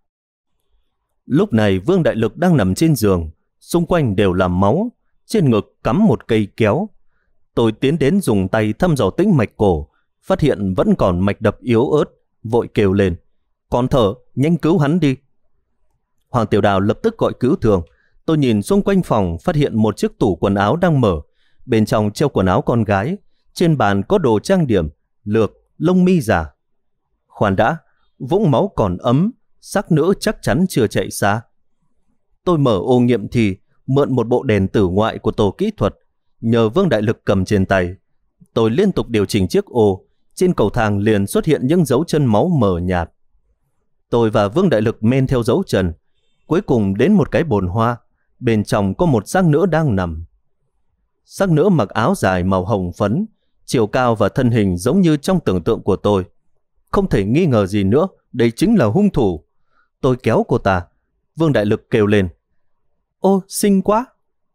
Lúc này Vương Đại Lực đang nằm trên giường, xung quanh đều là máu, trên ngực cắm một cây kéo. Tôi tiến đến dùng tay thăm dò tĩnh mạch cổ, phát hiện vẫn còn mạch đập yếu ớt, vội kêu lên, còn thở, nhanh cứu hắn đi. Hoàng Tiểu Đào lập tức gọi cứu thương. Tôi nhìn xung quanh phòng, phát hiện một chiếc tủ quần áo đang mở, bên trong treo quần áo con gái, trên bàn có đồ trang điểm, lược, lông mi giả. Khoan đã, vũng máu còn ấm, xác nữ chắc chắn chưa chạy xa. Tôi mở ô nghiệm thì mượn một bộ đèn tử ngoại của tổ kỹ thuật, nhờ Vương Đại Lực cầm trên tay. Tôi liên tục điều chỉnh chiếc ô, trên cầu thang liền xuất hiện những dấu chân máu mờ nhạt. Tôi và Vương Đại Lực men theo dấu chân, cuối cùng đến một cái bồn hoa, bên trong có một xác nữ đang nằm. Xác nữ mặc áo dài màu hồng phấn, chiều cao và thân hình giống như trong tưởng tượng của tôi. Không thể nghi ngờ gì nữa, đây chính là hung thủ. Tôi kéo cô ta. Vương Đại Lực kêu lên, ô, xinh quá.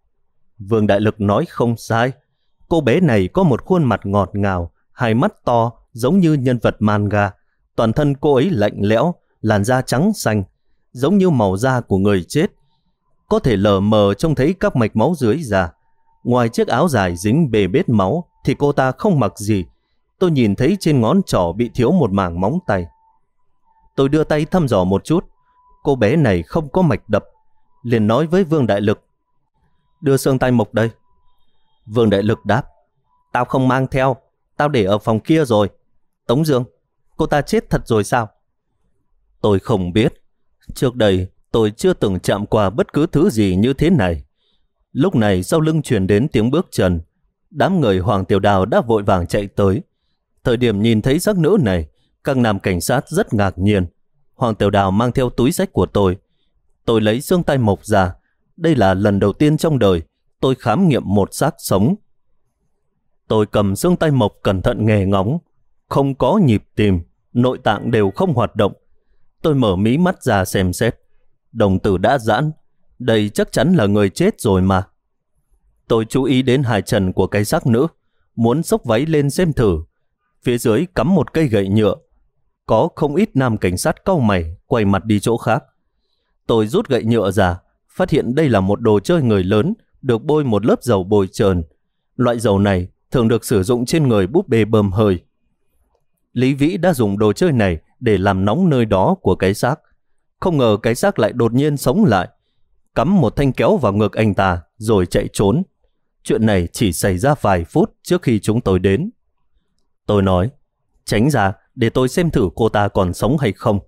Vương Đại Lực nói không sai. Cô bé này có một khuôn mặt ngọt ngào, hai mắt to giống như nhân vật manga. Toàn thân cô ấy lạnh lẽo, làn da trắng xanh, giống như màu da của người chết. Có thể lờ mờ trông thấy các mạch máu dưới da. Ngoài chiếc áo dài dính bê bết máu thì cô ta không mặc gì. Tôi nhìn thấy trên ngón trỏ bị thiếu một mảng móng tay. Tôi đưa tay thăm dò một chút. Cô bé này không có mạch đập. Liền nói với Vương Đại Lực, đưa xương tay mộc đây. Vương Đại Lực đáp, tao không mang theo, tao để ở phòng kia rồi. Tống Dương, cô ta chết thật rồi sao? Tôi không biết. Trước đây tôi chưa từng chạm qua bất cứ thứ gì như thế này. Lúc này sau lưng truyền đến tiếng bước chân. Đám người Hoàng Tiểu Đào đã vội vàng chạy tới. Thời điểm nhìn thấy xác nữ này, các nam cảnh sát rất ngạc nhiên. Hoàng Tiểu Đào mang theo túi xách của tôi. Tôi lấy xương tay mộc ra. Đây là lần đầu tiên trong đời tôi khám nghiệm một xác sống. Tôi cầm xương tay mộc cẩn thận nghe ngóng. Không có nhịp tim, nội tạng đều không hoạt động. Tôi mở mí mắt ra xem xét. Đồng tử đã giãn. Đây chắc chắn là người chết rồi mà. Tôi chú ý đến hai chân của cái xác nữ, muốn xốc váy lên xem thử. Phía dưới cắm một cây gậy nhựa. Có không ít nam cảnh sát cau mày, quay mặt đi chỗ khác. Tôi rút gậy nhựa ra, phát hiện đây là một đồ chơi người lớn, được bôi một lớp dầu bôi trơn. Loại dầu này thường được sử dụng trên người búp bê bơm hơi. Lý Vĩ đã dùng đồ chơi này để làm nóng nơi đó của cái xác. Không ngờ cái xác lại đột nhiên sống lại, cắm một thanh kéo vào ngực anh ta rồi chạy trốn. Chuyện này chỉ xảy ra vài phút trước khi chúng tôi đến. Tôi nói, tránh ra để tôi xem thử cô ta còn sống hay không.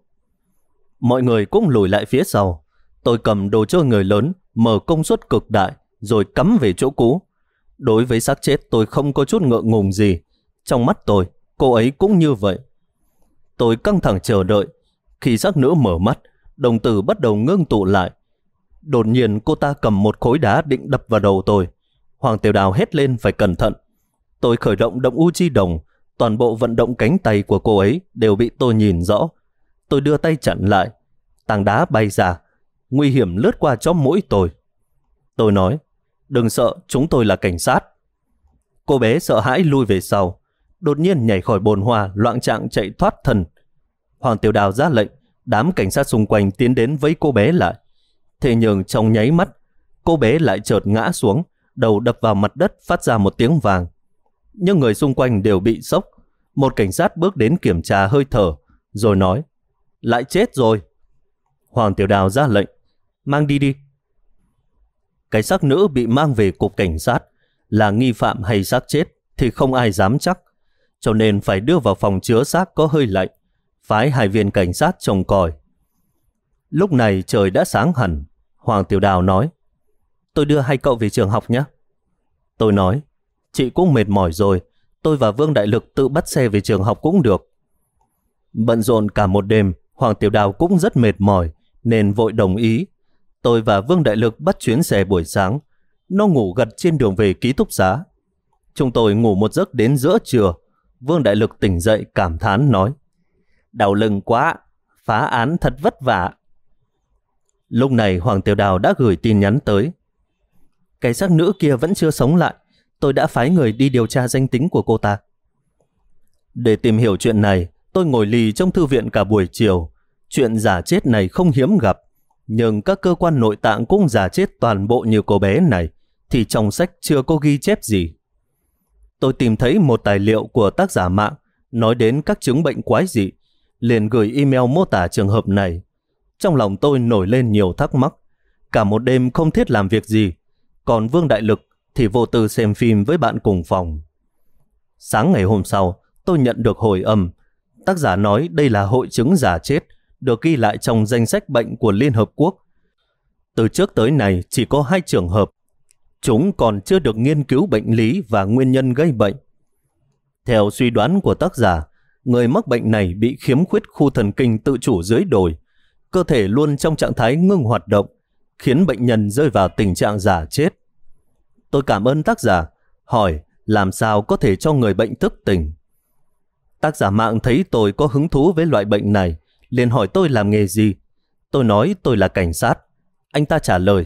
Mọi người cũng lùi lại phía sau. Tôi cầm đồ chơi người lớn, mở công suất cực đại, rồi cắm về chỗ cũ. Đối với xác chết tôi không có chút ngượng ngùng gì. Trong mắt tôi, cô ấy cũng như vậy. Tôi căng thẳng chờ đợi. Khi xác nữ mở mắt, đồng tử bắt đầu ngưng tụ lại. Đột nhiên cô ta cầm một khối đá định đập vào đầu tôi. Hoàng Tiểu Đào hét lên phải cẩn thận. Tôi khởi động động u chi đồng, Toàn bộ vận động cánh tay của cô ấy đều bị tôi nhìn rõ. Tôi đưa tay chặn lại. Tảng đá bay ra, nguy hiểm lướt qua chóp mũi tôi. Tôi nói, đừng sợ, chúng tôi là cảnh sát. Cô bé sợ hãi lui về sau, đột nhiên nhảy khỏi bồn hoa, loạng choạng chạy thoát thân. Hoàng Tiểu Đào ra lệnh, đám cảnh sát xung quanh tiến đến vây cô bé lại. Thế nhưng trong nháy mắt, cô bé lại chợt ngã xuống, đầu đập vào mặt đất phát ra một tiếng vàng. Nhưng người xung quanh đều bị sốc. Một cảnh sát bước đến kiểm tra hơi thở, rồi nói, lại chết rồi. Hoàng Tiểu Đào ra lệnh, mang đi đi. Cái xác nữ bị mang về cục cảnh sát, là nghi phạm hay xác chết thì không ai dám chắc, cho nên phải đưa vào phòng chứa xác có hơi lạnh, phái 2 viên cảnh sát trông coi. Lúc này trời đã sáng hẳn. Hoàng Tiểu Đào nói, tôi đưa 2 cậu về trường học nhé. Tôi nói, chị cũng mệt mỏi rồi, tôi và Vương Đại Lực tự bắt xe về trường học cũng được. Bận rộn cả một đêm, Hoàng Tiểu Đào cũng rất mệt mỏi nên vội đồng ý. Tôi và Vương Đại Lực bắt chuyến xe buổi sáng. Nó ngủ gật trên đường về ký túc xá. Chúng tôi ngủ một giấc đến giữa trưa. Vương Đại Lực tỉnh dậy cảm thán nói, đau lưng quá, phá án thật vất vả. Lúc này Hoàng Tiểu Đào đã gửi tin nhắn tới, cái xác nữ kia vẫn chưa sống lại, tôi đã phái người đi điều tra danh tính của cô ta. Để tìm hiểu chuyện này, tôi ngồi lì trong thư viện cả buổi chiều. Chuyện giả chết này không hiếm gặp, nhưng các cơ quan nội tạng cũng giả chết toàn bộ như cô bé này, thì trong sách chưa có ghi chép gì. Tôi tìm thấy một tài liệu của tác giả mạng nói đến các chứng bệnh quái dị, liền gửi email mô tả trường hợp này. Trong lòng tôi nổi lên nhiều thắc mắc, cả một đêm không thiết làm việc gì, còn Vương Đại Lực thì vô tư xem phim với bạn cùng phòng. Sáng ngày hôm sau, tôi nhận được hồi âm. Tác giả nói đây là hội chứng giả chết, được ghi lại trong danh sách bệnh của Liên Hợp Quốc. Từ trước tới nay chỉ có 2 trường hợp. Chúng còn chưa được nghiên cứu bệnh lý và nguyên nhân gây bệnh. Theo suy đoán của tác giả, người mắc bệnh này bị khiếm khuyết khu thần kinh tự chủ dưới đồi, cơ thể luôn trong trạng thái ngưng hoạt động, khiến bệnh nhân rơi vào tình trạng giả chết. Tôi cảm ơn tác giả, hỏi làm sao có thể cho người bệnh thức tỉnh. Tác giả mạng thấy tôi có hứng thú với loại bệnh này, liền hỏi tôi làm nghề gì. Tôi nói tôi là cảnh sát. Anh ta trả lời,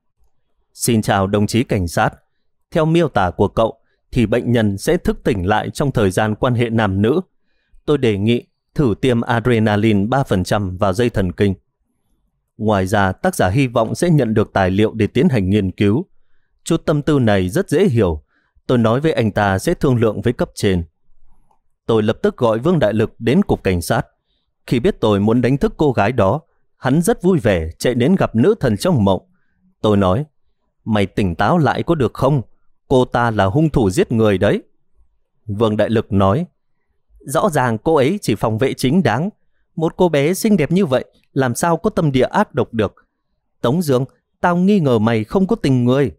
xin chào đồng chí cảnh sát. Theo miêu tả của cậu thì bệnh nhân sẽ thức tỉnh lại trong thời gian quan hệ nam nữ. Tôi đề nghị thử tiêm adrenaline 3% vào dây thần kinh. Ngoài ra, tác giả hy vọng sẽ nhận được tài liệu để tiến hành nghiên cứu. Chút tâm tư này rất dễ hiểu. Tôi nói với anh ta sẽ thương lượng với cấp trên. Tôi lập tức gọi Vương Đại Lực đến cục cảnh sát. Khi biết tôi muốn đánh thức cô gái đó, hắn rất vui vẻ chạy đến gặp nữ thần trong mộng. Tôi nói, mày tỉnh táo lại có được không? Cô ta là hung thủ giết người đấy. Vương Đại Lực nói, rõ ràng cô ấy chỉ phòng vệ chính đáng. Một cô bé xinh đẹp như vậy làm sao có tâm địa ác độc được. Tống Dương, tao nghi ngờ mày không có tình người.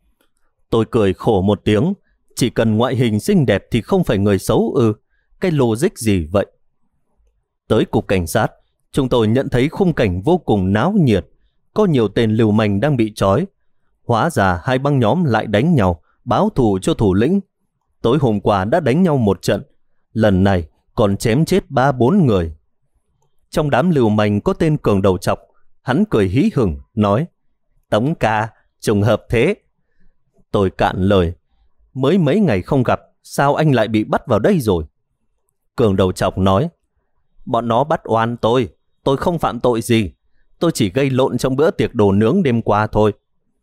Tôi cười khổ một tiếng. Chỉ cần ngoại hình xinh đẹp thì không phải người xấu ư? Cái logic gì vậy? Tới cục cảnh sát, chúng tôi nhận thấy khung cảnh vô cùng náo nhiệt. Có nhiều tên lưu manh đang bị trói. Hóa ra 2 băng nhóm lại đánh nhau, báo thù cho thủ lĩnh. Tối hôm qua đã đánh nhau một trận, lần này còn chém chết 3-4 người. Trong đám lưu manh có tên Cường đầu trọc. Hắn cười hí hửng nói, Tống ca, trùng hợp thế. Tôi cạn lời, mới mấy ngày không gặp, sao anh lại bị bắt vào đây rồi? Cường đầu trọc nói, bọn nó bắt oan tôi không phạm tội gì, tôi chỉ gây lộn trong bữa tiệc đồ nướng đêm qua thôi.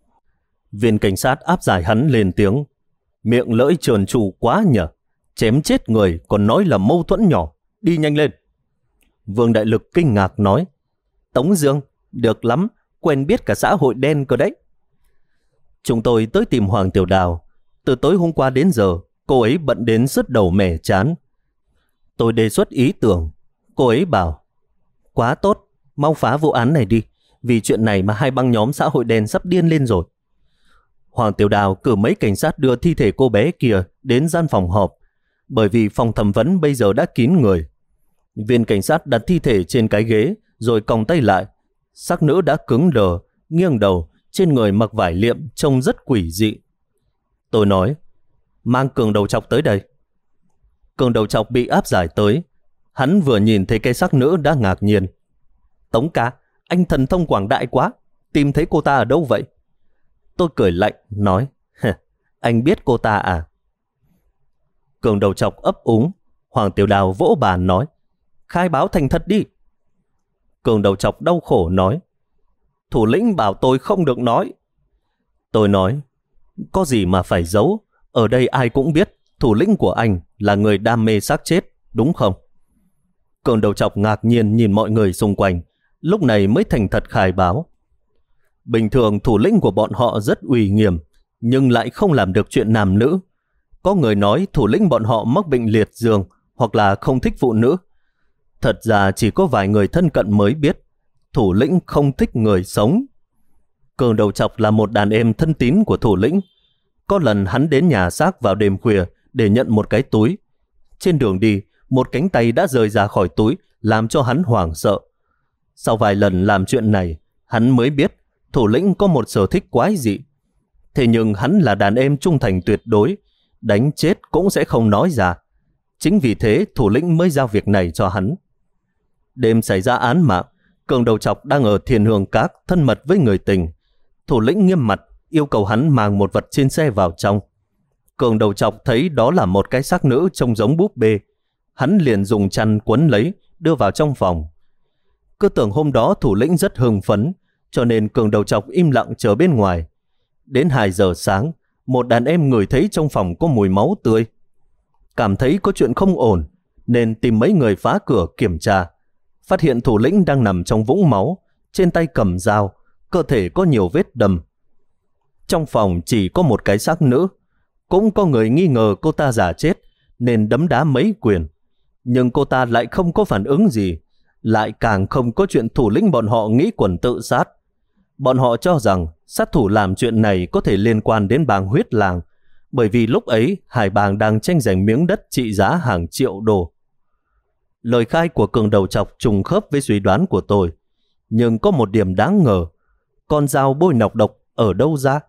Viên cảnh sát áp giải hắn lên tiếng, miệng lưỡi trơn tru quá nhở, chém chết người còn nói là mâu thuẫn nhỏ, đi nhanh lên. Vương Đại Lực kinh ngạc nói, Tống Dương, được lắm, quen biết cả xã hội đen cơ đấy. Chúng tôi tới tìm Hoàng Tiểu Đào. Từ tối hôm qua đến giờ, cô ấy bận đến sứt đầu mẻ chán. Tôi đề xuất ý tưởng. Cô ấy bảo, quá tốt, mau phá vụ án này đi. Vì chuyện này mà 2 băng nhóm xã hội đen sắp điên lên rồi. Hoàng Tiểu Đào cử mấy cảnh sát đưa thi thể cô bé kia đến gian phòng họp, bởi vì phòng thẩm vấn bây giờ đã kín người. Viên cảnh sát đặt thi thể trên cái ghế rồi còng tay lại. Xác nữ đã cứng đờ, nghiêng đầu, trên người mặc vải liệm trông rất quỷ dị. Tôi nói, mang Cường đầu trọc tới đây. Cường đầu chọc bị áp giải tới. Hắn vừa nhìn thấy cái xác nữ đã ngạc nhiên. Tống ca, anh thần thông quảng đại quá, tìm thấy cô ta ở đâu vậy? Tôi cười lạnh, nói, anh biết cô ta à? Cường đầu chọc ấp úng. Hoàng Tiểu Đào vỗ bàn nói, khai báo thành thật đi. Cường đầu chọc đau khổ nói, thủ lĩnh bảo tôi không được nói. Tôi nói, có gì mà phải giấu, ở đây ai cũng biết thủ lĩnh của anh là người đam mê xác chết, đúng không? Cường đầu chọc ngạc nhiên nhìn mọi người xung quanh, lúc này mới thành thật khai báo. Bình thường thủ lĩnh của bọn họ rất uy nghiêm, nhưng lại không làm được chuyện nam nữ. Có người nói thủ lĩnh bọn họ mắc bệnh liệt giường hoặc là không thích phụ nữ. Thật ra chỉ có vài người thân cận mới biết, thủ lĩnh không thích người sống. Cường đầu chọc là một đàn em thân tín của thủ lĩnh. Có lần hắn đến nhà xác vào đêm khuya để nhận một cái túi. Trên đường đi, một cánh tay đã rời ra khỏi túi, làm cho hắn hoảng sợ. Sau vài lần làm chuyện này, hắn mới biết thủ lĩnh có một sở thích quái dị. Thế nhưng hắn là đàn em trung thành tuyệt đối, đánh chết cũng sẽ không nói ra. Chính vì thế thủ lĩnh mới giao việc này cho hắn. Đêm xảy ra án mạng, Cường đầu chọc đang ở Thiên Hương Các thân mật với người tình. Thủ lĩnh nghiêm mặt yêu cầu hắn mang một vật trên xe vào trong. Cường đầu chọc thấy đó là một cái xác nữ trông giống búp bê. Hắn liền dùng chăn quấn lấy, đưa vào trong phòng. Cứ tưởng hôm đó thủ lĩnh rất hưng phấn, cho nên Cường đầu chọc im lặng chờ bên ngoài. Đến 2 giờ sáng, một đàn em ngửi thấy trong phòng có mùi máu tươi. Cảm thấy có chuyện không ổn, nên tìm mấy người phá cửa kiểm tra. Phát hiện thủ lĩnh đang nằm trong vũng máu, trên tay cầm dao, cơ thể có nhiều vết đâm. Trong phòng chỉ có một cái xác nữ. Cũng có người nghi ngờ cô ta giả chết, nên đấm đá mấy quyền. Nhưng cô ta lại không có phản ứng gì, lại càng không có chuyện thủ lĩnh bọn họ nghĩ quần tự sát. Bọn họ cho rằng sát thủ làm chuyện này có thể liên quan đến bang Huyết Làng, bởi vì lúc ấy hai bang đang tranh giành miếng đất trị giá hàng triệu đô. Lời khai của Cường đầu chọc trùng khớp với suy đoán của tôi, nhưng có một điểm đáng ngờ, con dao bôi nọc độc ở đâu ra?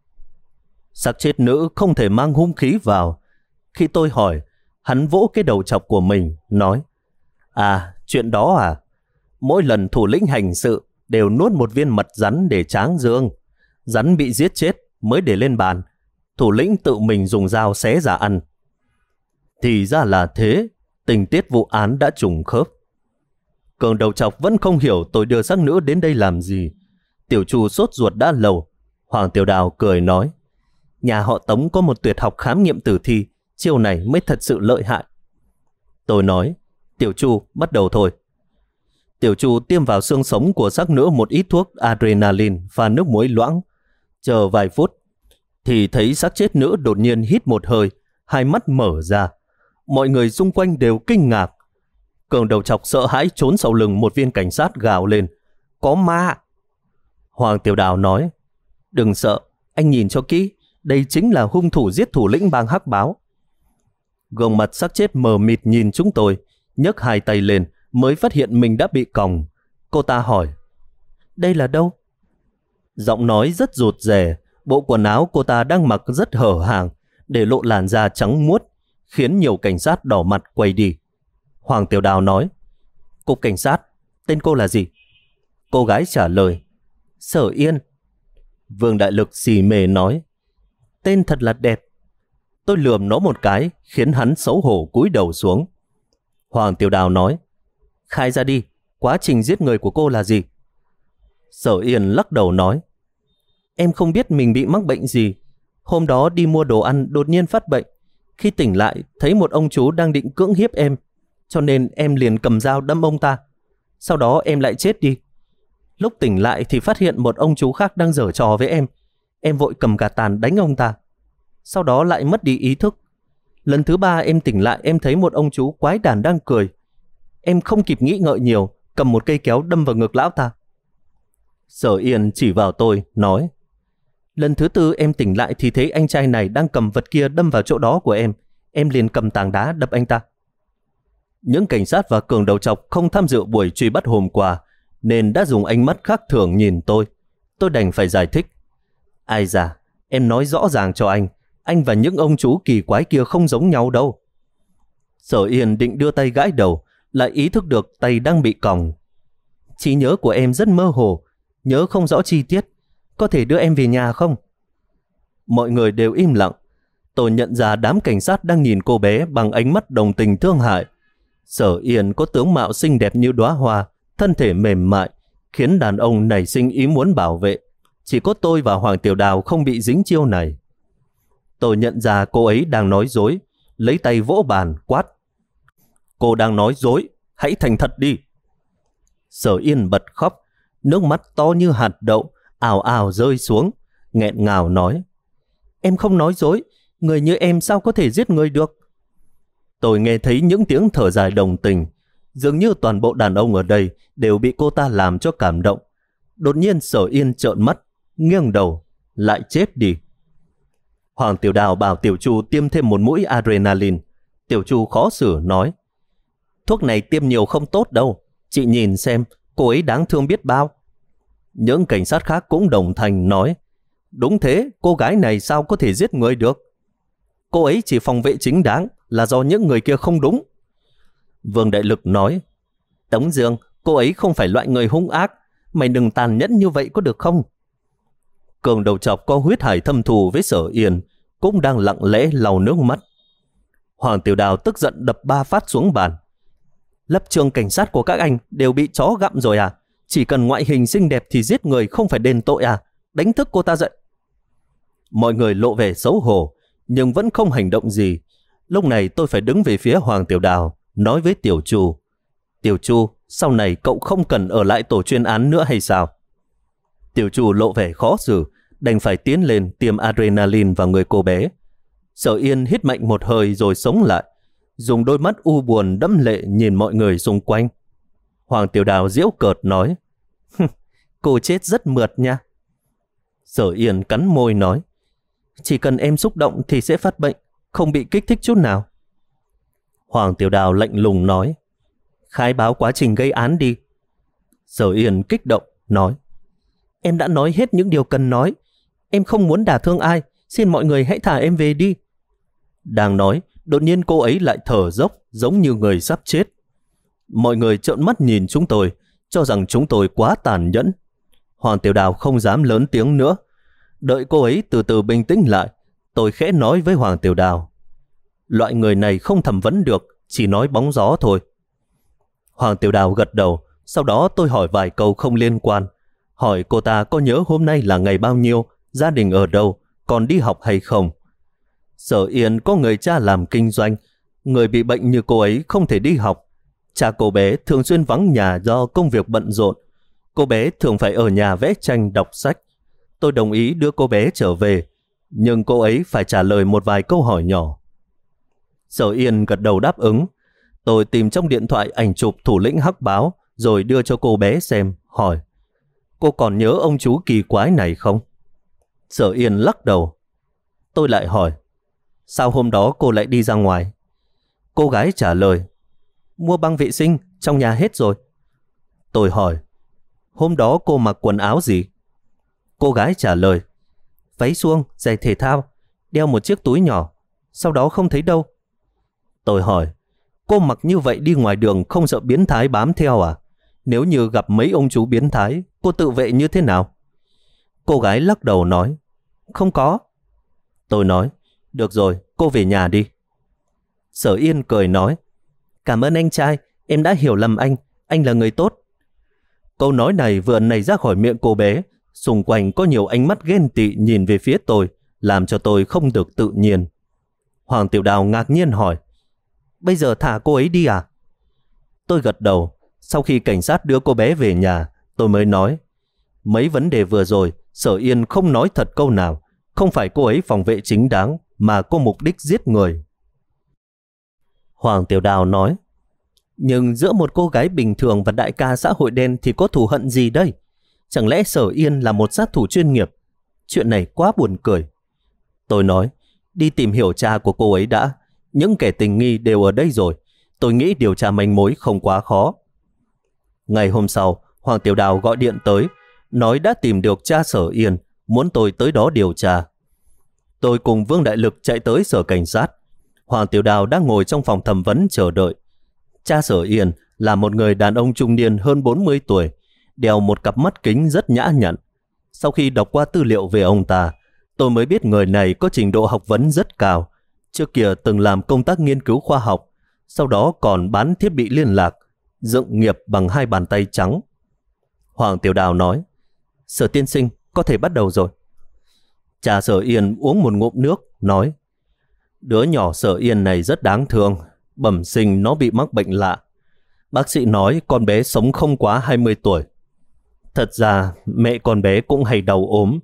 Xác chết nữ không thể mang hung khí vào. Khi tôi hỏi, hắn vỗ cái đầu chọc của mình, nói, chuyện đó à? Mỗi lần thủ lĩnh hành sự đều nuốt một viên mật rắn để tráng dương. Rắn bị giết chết mới để lên bàn. Thủ lĩnh tự mình dùng dao xé ra ăn. Thì ra là thế, tình tiết vụ án đã trùng khớp. Cường đầu chọc vẫn không hiểu tôi đưa xác nữ đến đây làm gì. Tiểu Chu sốt ruột đã lâu. Hoàng Tiểu Đào cười nói, nhà họ Tống có một tuyệt học khám nghiệm tử thi, chiêu này mới thật sự lợi hại. Tôi nói, Tiểu Chu, bắt đầu thôi. Tiểu Chu tiêm vào xương sống của xác nữ một ít thuốc adrenaline pha nước muối loãng. Chờ vài phút, thì thấy xác chết nữ đột nhiên hít một hơi, hai mắt mở ra. Mọi người xung quanh đều kinh ngạc. Cường đầu chọc sợ hãi trốn sau lưng một viên cảnh sát gào lên, có ma. Hoàng Tiểu Đào nói, đừng sợ, anh nhìn cho kỹ, đây chính là hung thủ giết thủ lĩnh bang Hắc Báo. Gương mặt xác chết mờ mịt nhìn chúng tôi, nhấc hai tay lên mới phát hiện mình đã bị còng. Cô ta hỏi, đây là đâu? Giọng nói rất rụt rè, bộ quần áo cô ta đang mặc rất hở hàng, để lộ làn da trắng muốt, khiến nhiều cảnh sát đỏ mặt quay đi. Hoàng Tiểu Đào nói, cục cảnh sát, tên cô là gì? Cô gái trả lời, Sở Yên. Vương Đại Lực xì mề nói, tên thật là đẹp. Tôi lườm nó một cái, khiến hắn xấu hổ cúi đầu xuống. Hoàng Tiểu Đào nói, khai ra đi, quá trình giết người của cô là gì? Sở Yên lắc đầu nói, em không biết mình bị mắc bệnh gì. Hôm đó đi mua đồ ăn đột nhiên phát bệnh. Khi tỉnh lại thấy một ông chú đang định cưỡng hiếp em, cho nên em liền cầm dao đâm ông ta. Sau đó em lại chết đi. Lúc tỉnh lại thì phát hiện một ông chú khác đang giở trò với em. Em vội cầm gạt tàn đánh ông ta. Sau đó lại mất đi ý thức. Lần thứ 3 em tỉnh lại, em thấy một ông chú quái đản đang cười. Em không kịp nghĩ ngợi nhiều, cầm một cây kéo đâm vào ngực lão ta. Sở Yên chỉ vào tôi, nói, lần thứ 4 em tỉnh lại thì thấy anh trai này đang cầm vật kia đâm vào chỗ đó của em liền cầm tảng đá đập anh ta. Những cảnh sát và Cường đầu chọc không tham dự buổi truy bắt hôm qua, nên đã dùng ánh mắt khác thường nhìn tôi. Tôi đành phải giải thích. Ai da, em nói rõ ràng cho anh và những ông chú kỳ quái kia không giống nhau đâu. Sở Yên định đưa tay gãi đầu, lại ý thức được tay đang bị còng. Trí nhớ của em rất mơ hồ, nhớ không rõ chi tiết. Có thể đưa em về nhà không? Mọi người đều im lặng. Tôi nhận ra đám cảnh sát đang nhìn cô bé bằng ánh mắt đồng tình thương hại. Sở Yên có tướng mạo xinh đẹp như đóa hoa, thân thể mềm mại, khiến đàn ông nảy sinh ý muốn bảo vệ. Chỉ có tôi và Hoàng Tiểu Đào không bị dính chiêu này. Tôi nhận ra cô ấy đang nói dối, lấy tay vỗ bàn quát. Cô đang nói dối, hãy thành thật đi. Sở Yên bật khóc, nước mắt to như hạt đậu, ào ào rơi xuống, nghẹn ngào nói. Em không nói dối, người như em sao có thể giết người được? Tôi nghe thấy những tiếng thở dài đồng tình. Dường như toàn bộ đàn ông ở đây đều bị cô ta làm cho cảm động. Đột nhiên Sở Yên trợn mắt, nghiêng đầu, lại chết đi. Hoàng Tiểu Đào bảo Tiểu Chu tiêm thêm một mũi adrenaline. Tiểu Chu khó xử nói. Thuốc này tiêm nhiều không tốt đâu. Chị nhìn xem, cô ấy đáng thương biết bao. Những cảnh sát khác cũng đồng thanh nói. Đúng thế, cô gái này sao có thể giết người được? Cô ấy chỉ phòng vệ chính đáng, là do những người kia không đúng. Vương Đại Lực nói. Tống Dương, cô ấy không phải loại người hung ác. Mày đừng tàn nhẫn như vậy có được không? Cường đầu chọc có huyết hải thâm thù với Sở Yên cũng đang lặng lẽ lau nước mắt. Hoàng Tiểu Đào tức giận đập 3 phát xuống bàn. Lập trường cảnh sát của các anh đều bị chó gặm rồi à? Chỉ cần ngoại hình xinh đẹp thì giết người không phải đền tội à? Đánh thức cô ta dậy. Mọi người lộ vẻ xấu hổ, nhưng vẫn không hành động gì. Lúc này tôi phải đứng về phía Hoàng Tiểu Đào, nói với Tiểu Chu. Tiểu Chu, sau này cậu không cần ở lại tổ chuyên án nữa hay sao? Tiểu Chu lộ vẻ khó xử, đành phải tiến lên tiêm adrenaline vào người cô bé. Sở Yên hít mạnh một hơi rồi sống lại, dùng đôi mắt u buồn đẫm lệ nhìn mọi người xung quanh. Hoàng Tiểu Đào giễu cợt nói. Cô chết rất mượt nha. Sở Yên cắn môi nói. Chỉ cần em xúc động thì sẽ phát bệnh, không bị kích thích chút nào. Hoàng Tiểu Đào lạnh lùng nói. Khai báo quá trình gây án đi. Sở Yên kích động nói. Em đã nói hết những điều cần nói. Em không muốn đả thương ai, xin mọi người hãy thả em về đi. Đang nói, đột nhiên cô ấy lại thở dốc giống như người sắp chết. Mọi người trợn mắt nhìn chúng tôi, cho rằng chúng tôi quá tàn nhẫn. Hoàng Tiểu Đào không dám lớn tiếng nữa. Đợi cô ấy từ từ bình tĩnh lại, tôi khẽ nói với Hoàng Tiểu Đào. Loại người này không thẩm vấn được, chỉ nói bóng gió thôi. Hoàng Tiểu Đào gật đầu, sau đó tôi hỏi vài câu không liên quan. Hỏi cô ta có nhớ hôm nay là ngày bao nhiêu, gia đình ở đâu, còn đi học hay không. Sở Yên có người cha làm kinh doanh, người bị bệnh như cô ấy không thể đi học. Cha cô bé thường xuyên vắng nhà do công việc bận rộn. Cô bé thường phải ở nhà vẽ tranh đọc sách. Tôi đồng ý đưa cô bé trở về, nhưng cô ấy phải trả lời một vài câu hỏi nhỏ. Sở Yên gật đầu đáp ứng. Tôi tìm trong điện thoại ảnh chụp thủ lĩnh Hắc Báo rồi đưa cho cô bé xem, hỏi. Cô còn nhớ ông chú kỳ quái này không? Sở Yên lắc đầu. Tôi lại hỏi. Sao hôm đó cô lại đi ra ngoài? Cô gái trả lời. Mua băng vệ sinh, trong nhà hết rồi. Tôi hỏi. Hôm đó cô mặc quần áo gì? Cô gái trả lời. Váy suông, giày thể thao, đeo một chiếc túi nhỏ, sau đó không thấy đâu. Tôi hỏi. Cô mặc như vậy đi ngoài đường không sợ biến thái bám theo à? Nếu như gặp mấy ông chú biến thái, cô tự vệ như thế nào? Cô gái lắc đầu nói. Không có. Tôi nói. Được rồi, cô về nhà đi. Sở Yên cười nói. Cảm ơn anh trai, em đã hiểu lầm anh là người tốt. Câu nói này vừa nảy ra khỏi miệng cô bé, xung quanh có nhiều ánh mắt ghen tị nhìn về phía tôi, làm cho tôi không được tự nhiên. Hoàng Tiểu Đào ngạc nhiên hỏi. Bây giờ thả cô ấy đi à? Tôi gật đầu. Sau khi cảnh sát đưa cô bé về nhà, tôi mới nói. Mấy vấn đề vừa rồi, Sở Yên không nói thật câu nào. Không phải cô ấy phòng vệ chính đáng, mà có mục đích giết người. Hoàng Tiểu Đào nói. Nhưng giữa một cô gái bình thường và đại ca xã hội đen thì có thù hận gì đây? Chẳng lẽ Sở Yên là một sát thủ chuyên nghiệp? Chuyện này quá buồn cười. Tôi nói. Đi tìm hiểu cha của cô ấy đã. Những kẻ tình nghi đều ở đây rồi. Tôi nghĩ điều tra manh mối không quá khó. Ngày hôm sau, Hoàng Tiểu Đào gọi điện tới, nói đã tìm được cha Sở Yên, muốn tôi tới đó điều tra. Tôi cùng Vương Đại Lực chạy tới sở cảnh sát. Hoàng Tiểu Đào đang ngồi trong phòng thẩm vấn chờ đợi. Cha Sở Yên là một người đàn ông trung niên hơn 40 tuổi, đeo một cặp mắt kính rất nhã nhặn. Sau khi đọc qua tư liệu về ông ta, tôi mới biết người này có trình độ học vấn rất cao. Trước kia từng làm công tác nghiên cứu khoa học, sau đó còn bán thiết bị liên lạc, dựng nghiệp bằng 2 bàn tay trắng. Hoàng Tiểu Đào nói, Sở tiên sinh, có thể bắt đầu rồi. Cha Sở Yên uống một ngụm nước, nói, đứa nhỏ Sở Yên này rất đáng thương, bẩm sinh nó bị mắc bệnh lạ. Bác sĩ nói con bé sống không quá 20 tuổi. Thật ra mẹ con bé cũng hay đau ốm.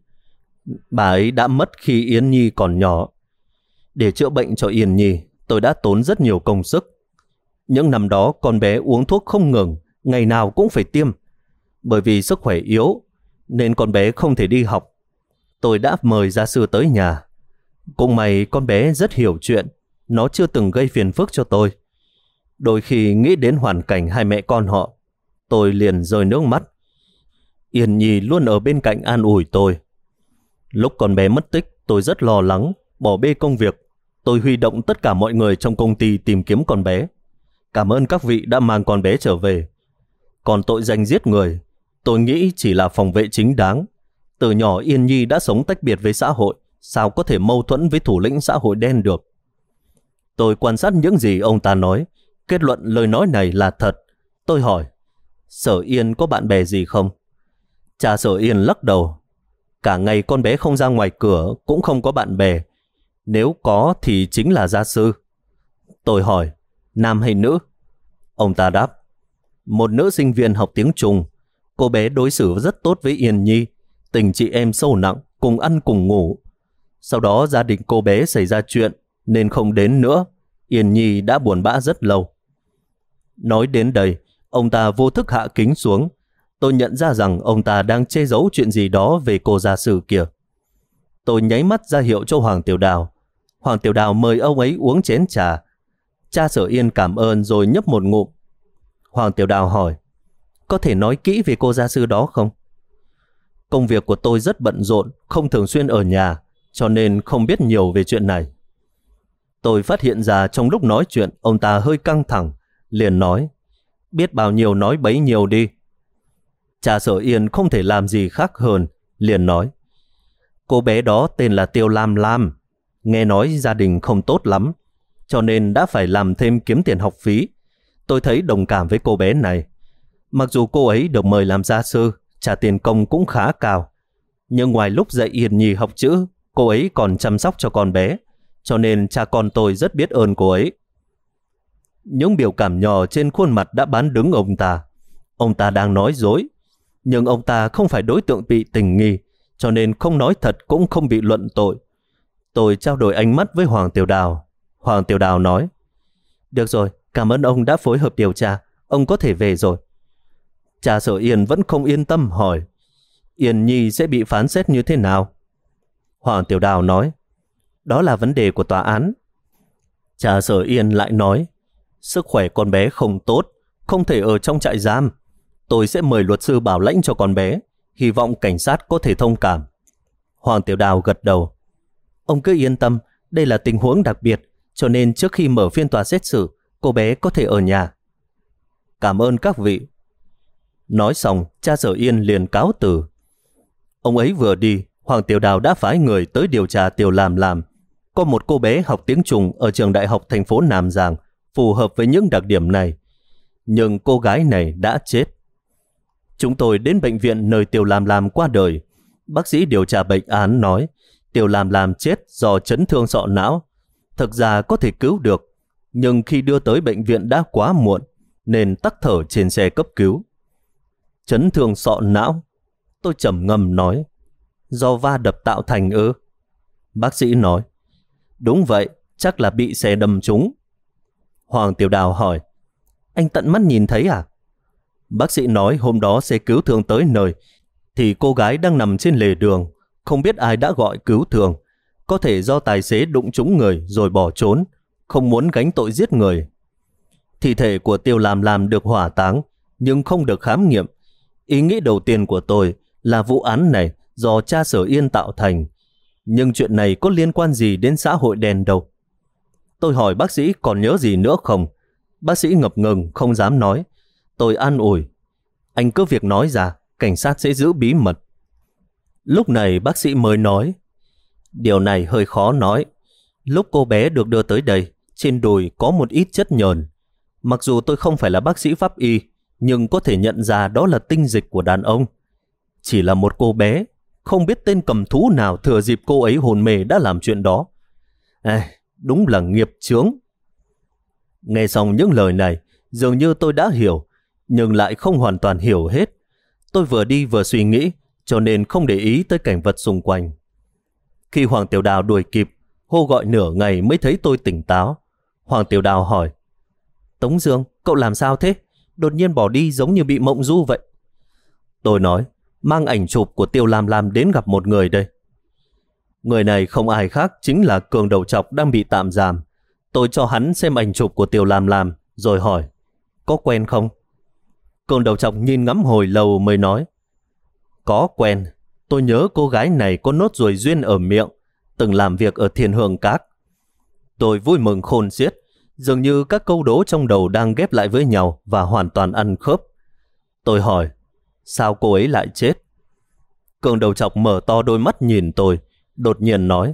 Bà ấy đã mất khi Yến Nhi còn nhỏ. Để chữa bệnh cho Yến Nhi, tôi đã tốn rất nhiều công sức. Những năm đó con bé uống thuốc không ngừng, ngày nào cũng phải tiêm. Bởi vì sức khỏe yếu, nên con bé không thể đi học. Tôi đã mời gia sư tới nhà. Cũng may con bé rất hiểu chuyện, nó chưa từng gây phiền phức cho tôi. Đôi khi nghĩ đến hoàn cảnh hai mẹ con họ, tôi liền rơi nước mắt. Yến Nhi luôn ở bên cạnh an ủi tôi. Lúc con bé mất tích, tôi rất lo lắng, bỏ bê công việc. Tôi huy động tất cả mọi người trong công ty tìm kiếm con bé. Cảm ơn các vị đã mang con bé trở về. Còn tội danh giết người, tôi nghĩ chỉ là phòng vệ chính đáng. Từ nhỏ Yến Nhi đã sống tách biệt với xã hội, sao có thể mâu thuẫn với thủ lĩnh xã hội đen được. Tôi quan sát những gì ông ta nói, kết luận lời nói này là thật. Tôi hỏi, Sở Yên có bạn bè gì không? Cha Sở Yên lắc đầu. Cả ngày con bé không ra ngoài cửa, cũng không có bạn bè. Nếu có thì chính là gia sư. Tôi hỏi, nam hay nữ? Ông ta đáp, một nữ sinh viên học tiếng Trung. Cô bé đối xử rất tốt với Yến Nhi, tình chị em sâu nặng, cùng ăn cùng ngủ. Sau đó gia đình cô bé xảy ra chuyện nên không đến nữa. Yến Nhi đã buồn bã rất lâu. Nói đến đây, ông ta vô thức hạ kính xuống. Tôi nhận ra rằng ông ta đang che giấu chuyện gì đó về cô gia sư kia. Tôi nháy mắt ra hiệu cho Hoàng Tiểu Đào. Hoàng Tiểu Đào mời ông ấy uống chén trà. Cha Sở Yên cảm ơn rồi nhấp một ngụm. Hoàng Tiểu Đào hỏi, có thể nói kỹ về cô gia sư đó không? Công việc của tôi rất bận rộn, không thường xuyên ở nhà, cho nên không biết nhiều về chuyện này. Tôi phát hiện ra trong lúc nói chuyện ông ta hơi căng thẳng, liền nói, biết bao nhiêu nói bấy nhiêu đi. Cha Sở Yên không thể làm gì khác hơn, liền nói, cô bé đó tên là Tiêu Lam Lam, nghe nói gia đình không tốt lắm, cho nên đã phải làm thêm kiếm tiền học phí. Tôi thấy đồng cảm với cô bé này. Mặc dù cô ấy được mời làm gia sư, trả tiền công cũng khá cao, nhưng ngoài lúc dạy Yến Nhi học chữ, cô ấy còn chăm sóc cho con bé, cho nên cha con tôi rất biết ơn cô ấy. Những biểu cảm nhỏ trên khuôn mặt đã bán đứng ông ta. Ông ta đang nói dối, nhưng ông ta không phải đối tượng bị tình nghi, cho nên không nói thật cũng không bị luận tội. Tôi trao đổi ánh mắt với Hoàng Tiểu Đào. Hoàng Tiểu Đào nói, được rồi, cảm ơn ông đã phối hợp điều tra, ông có thể về rồi. Cha Sở Yên vẫn không yên tâm hỏi, Yến Nhi sẽ bị phán xét như thế nào? Hoàng Tiểu Đào nói, đó là vấn đề của tòa án. Cha Sở Yên lại nói, sức khỏe con bé không tốt, không thể ở trong trại giam. Tôi sẽ mời luật sư bảo lãnh cho con bé, hy vọng cảnh sát có thể thông cảm. Hoàng Tiểu Đào gật đầu. Ông cứ yên tâm, đây là tình huống đặc biệt, cho nên trước khi mở phiên tòa xét xử, cô bé có thể ở nhà. Cảm ơn các vị. Nói xong, cha Sở Yên liền cáo từ. Ông ấy vừa đi, Hoàng Tiểu Đào đã phái người tới điều tra Tiêu Lam Lam. Có một cô bé học tiếng Trung ở trường đại học thành phố Nam Giang, phù hợp với những đặc điểm này. Nhưng cô gái này đã chết. Chúng tôi đến bệnh viện nơi Tiêu Lam Lam qua đời. Bác sĩ điều tra bệnh án nói Tiêu Lam Lam chết do chấn thương sọ não. Thực ra có thể cứu được, nhưng khi đưa tới bệnh viện đã quá muộn, nên tắc thở trên xe cấp cứu. Chấn thương sọ não? Tôi trầm ngâm nói, do va đập tạo thành ư? Bác sĩ nói, đúng vậy, chắc là bị xe đâm trúng. Hoàng Tiểu Đào hỏi, anh tận mắt nhìn thấy à? Bác sĩ nói hôm đó xe cứu thương tới nơi, thì cô gái đang nằm trên lề đường, không biết ai đã gọi cứu thương. Có thể do tài xế đụng trúng người rồi bỏ trốn, không muốn gánh tội giết người. Thi thể của Tiêu Lam Lam được hỏa táng, nhưng không được khám nghiệm. Ý nghĩ đầu tiên của tôi là vụ án này do cha Sở Yên tạo thành, nhưng chuyện này có liên quan gì đến xã hội đen đâu. Tôi hỏi bác sĩ còn nhớ gì nữa không? Bác sĩ ngập ngừng không dám nói. Tôi an ủi. Anh cứ việc nói ra, cảnh sát sẽ giữ bí mật. Lúc này bác sĩ mới nói. Điều này hơi khó nói. Lúc cô bé được đưa tới đây, trên đùi có một ít chất nhờn. Mặc dù tôi không phải là bác sĩ pháp y, nhưng có thể nhận ra đó là tinh dịch của đàn ông. Chỉ là một cô bé, không biết tên cầm thú nào thừa dịp cô ấy hôn mê đã làm chuyện đó. Đúng là nghiệp chướng. Nghe xong những lời này, dường như tôi đã hiểu, nhưng lại không hoàn toàn hiểu hết. Tôi vừa đi vừa suy nghĩ, cho nên không để ý tới cảnh vật xung quanh. Khi Hoàng Tiểu Đào đuổi kịp, hô gọi nửa ngày mới thấy tôi tỉnh táo. Hoàng Tiểu Đào hỏi, Tống Dương, cậu làm sao thế? Đột nhiên bỏ đi giống như bị mộng du vậy. Tôi nói, mang ảnh chụp của Tiêu Lam Lam đến gặp một người đây. Người này không ai khác chính là Cường Đầu Trọc đang bị tạm giam. Tôi cho hắn xem ảnh chụp của Tiêu Lam Lam, rồi hỏi, có quen không? Cường Đầu Trọc nhìn ngắm hồi lâu mới nói, có quen. Tôi nhớ cô gái này có nốt ruồi duyên ở miệng, từng làm việc ở Thiên Hương Các. Tôi vui mừng khôn xiết, dường như các câu đố trong đầu đang ghép lại với nhau và hoàn toàn ăn khớp. Tôi hỏi, sao cô ấy lại chết? Cường Đầu Trọc mở to đôi mắt nhìn tôi, đột nhiên nói,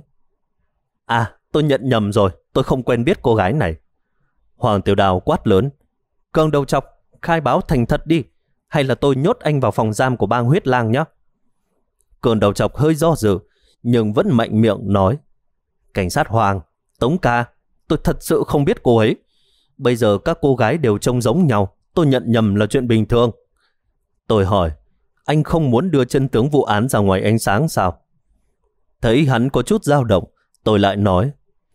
tôi nhận nhầm rồi, tôi không quen biết cô gái này. Hoàng Tiểu Đào quát lớn, Cường Đầu Trọc, khai báo thành thật đi, hay là tôi nhốt anh vào phòng giam của bang Huyết Lang nhé. Cường Đầu Trọc hơi do dự, nhưng vẫn mạnh miệng nói, cảnh sát Hoàng, Tống ca, tôi thật sự không biết cô ấy. Bây giờ các cô gái đều trông giống nhau, tôi nhận nhầm là chuyện bình thường. Tôi hỏi, anh không muốn đưa chân tướng vụ án ra ngoài ánh sáng sao? Thấy hắn có chút dao động, tôi lại nói,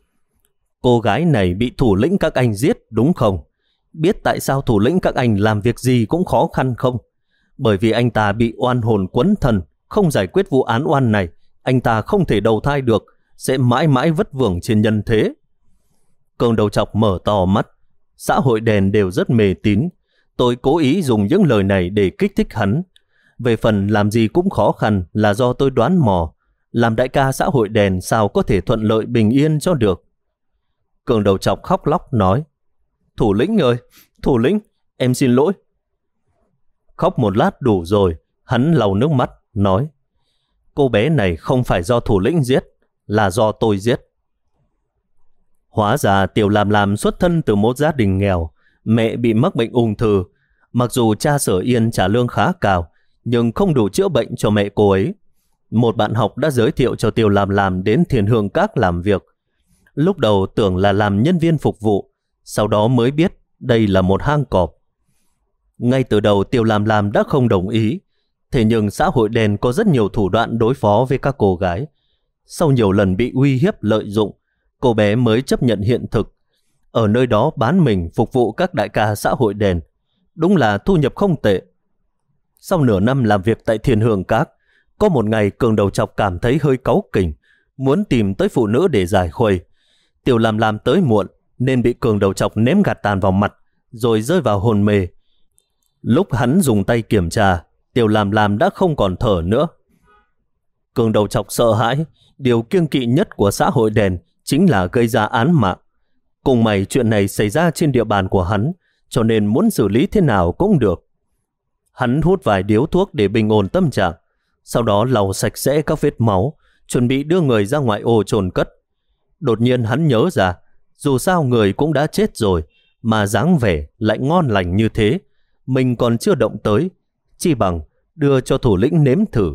cô gái này bị thủ lĩnh các anh giết đúng không? Biết tại sao thủ lĩnh các anh làm việc gì cũng khó khăn không? Bởi vì anh ta bị oan hồn quấn thần, không giải quyết vụ án oan này, anh ta không thể đầu thai được, sẽ mãi mãi vất vưởng trên nhân thế. Cường Đầu Trọc mở to mắt. Xã hội đèn đều rất mê tín. Tôi cố ý dùng những lời này để kích thích hắn. Về phần làm gì cũng khó khăn là do tôi đoán mò. Làm đại ca xã hội đèn sao có thể thuận lợi bình yên cho được. Cường Đầu Trọc khóc lóc nói, thủ lĩnh ơi, thủ lĩnh, em xin lỗi. Khóc một lát đủ rồi, hắn lau nước mắt, nói, cô bé này không phải do thủ lĩnh giết, là do tôi giết. Hóa ra Tiểu Lam Lam xuất thân từ một gia đình nghèo, mẹ bị mắc bệnh ung thư. Mặc dù cha Sở Yên trả lương khá cao, nhưng không đủ chữa bệnh cho mẹ cô ấy. Một bạn học đã giới thiệu cho Tiểu Lam Lam đến Thiên Hương Các làm việc. Lúc đầu tưởng là làm nhân viên phục vụ, sau đó mới biết đây là một hang cọp. Ngay từ đầu Tiểu Lam Lam đã không đồng ý, thế nhưng xã hội đen có rất nhiều thủ đoạn đối phó với các cô gái. Sau nhiều lần bị uy hiếp lợi dụng, cô bé mới chấp nhận hiện thực. Ở nơi đó bán mình phục vụ các đại ca xã hội đen. Đúng là thu nhập không tệ. Sau nửa năm làm việc tại Thiên Hương Các, có một ngày Cường Đầu Trọc cảm thấy hơi cáu kỉnh, muốn tìm tới phụ nữ để giải khuây. Tiểu Lam Lam tới muộn nên bị Cường Đầu Trọc ném gạt tàn vào mặt, rồi rơi vào hôn mê. Lúc hắn dùng tay kiểm tra, Tiểu Lam Lam đã không còn thở nữa. Cường Đầu Trọc sợ hãi, điều kiêng kỵ nhất của xã hội đen chính là gây ra án mạng. Cùng mày chuyện này xảy ra trên địa bàn của hắn, cho nên muốn xử lý thế nào cũng được. Hắn hút vài điếu thuốc để bình ổn tâm trạng, sau đó lau sạch sẽ các vết máu, chuẩn bị đưa người ra ngoại ô chôn cất. Đột nhiên hắn nhớ ra, dù sao người cũng đã chết rồi, mà dáng vẻ lại ngon lành như thế, mình còn chưa động tới, chi bằng đưa cho thủ lĩnh nếm thử.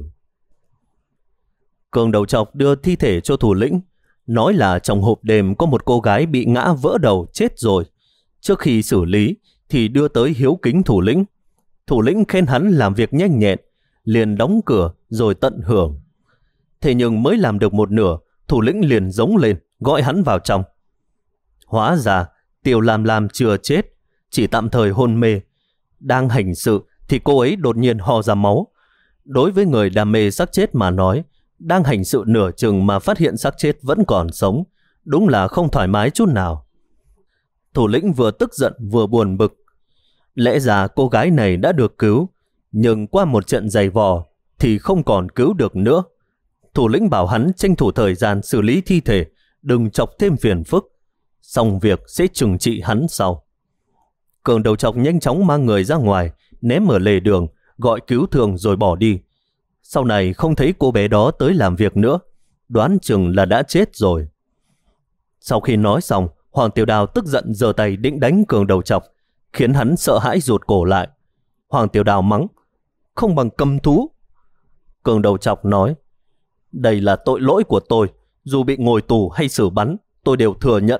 Cường Đầu Trọc đưa thi thể cho thủ lĩnh, nói là trong hộp đêm có một cô gái bị ngã vỡ đầu chết rồi. Trước khi xử lý thì đưa tới hiếu kính thủ lĩnh. Thủ lĩnh khen hắn làm việc nhanh nhẹn, liền đóng cửa rồi tận hưởng. Thế nhưng mới làm được một nửa, thủ lĩnh liền giống lên, gọi hắn vào trong. Hóa ra Tiểu Lam Lam chưa chết, chỉ tạm thời hôn mê. Đang hành sự thì cô ấy đột nhiên ho ra máu. Đối với người đam mê xác chết mà nói, đang hành sự nửa chừng mà phát hiện xác chết vẫn còn sống, đúng là không thoải mái chút nào. Thủ lĩnh vừa tức giận vừa buồn bực. Lẽ ra cô gái này đã được cứu, nhưng qua một trận giày vò thì không còn cứu được nữa. Thủ lĩnh bảo hắn tranh thủ thời gian xử lý thi thể, đừng chọc thêm phiền phức. xong việc sẽ trừng trị hắn sau. Cường đầu trọc nhanh chóng mang người ra ngoài, ném ở lề đường, gọi cứu thương rồi bỏ đi. Sau này không thấy cô bé đó tới làm việc nữa, đoán chừng là đã chết rồi. Sau khi nói xong, Hoàng Tiểu Đào tức giận giơ tay định đánh Cường đầu trọc, khiến hắn sợ hãi rụt cổ lại. Hoàng Tiểu Đào mắng, không bằng cầm thú. Cường đầu trọc nói, đây là tội lỗi của tôi, dù bị ngồi tù hay xử bắn, tôi đều thừa nhận.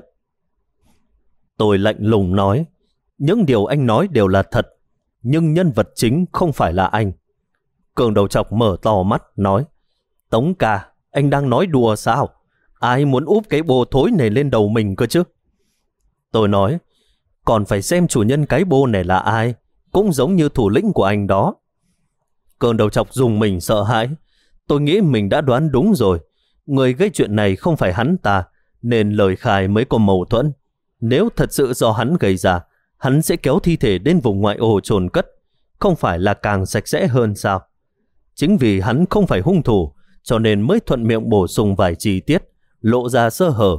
Tôi lạnh lùng nói, những điều anh nói đều là thật, nhưng nhân vật chính không phải là anh. Cường đầu trọc mở to mắt nói, Tống ca, anh đang nói đùa sao? Ai muốn úp cái bô thối này lên đầu mình cơ chứ? Tôi nói, còn phải xem chủ nhân cái bô này là ai, cũng giống như thủ lĩnh của anh đó. Cường đầu trọc dùng mình sợ hãi. Tôi nghĩ mình đã đoán đúng rồi. Người gây chuyện này không phải hắn ta, nên lời khai mới có mâu thuẫn. Nếu thật sự do hắn gây ra, hắn sẽ kéo thi thể đến vùng ngoại ô chôn cất, không phải là càng sạch sẽ hơn sao? Chính vì hắn không phải hung thủ, cho nên mới thuận miệng bổ sung vài chi tiết, lộ ra sơ hở.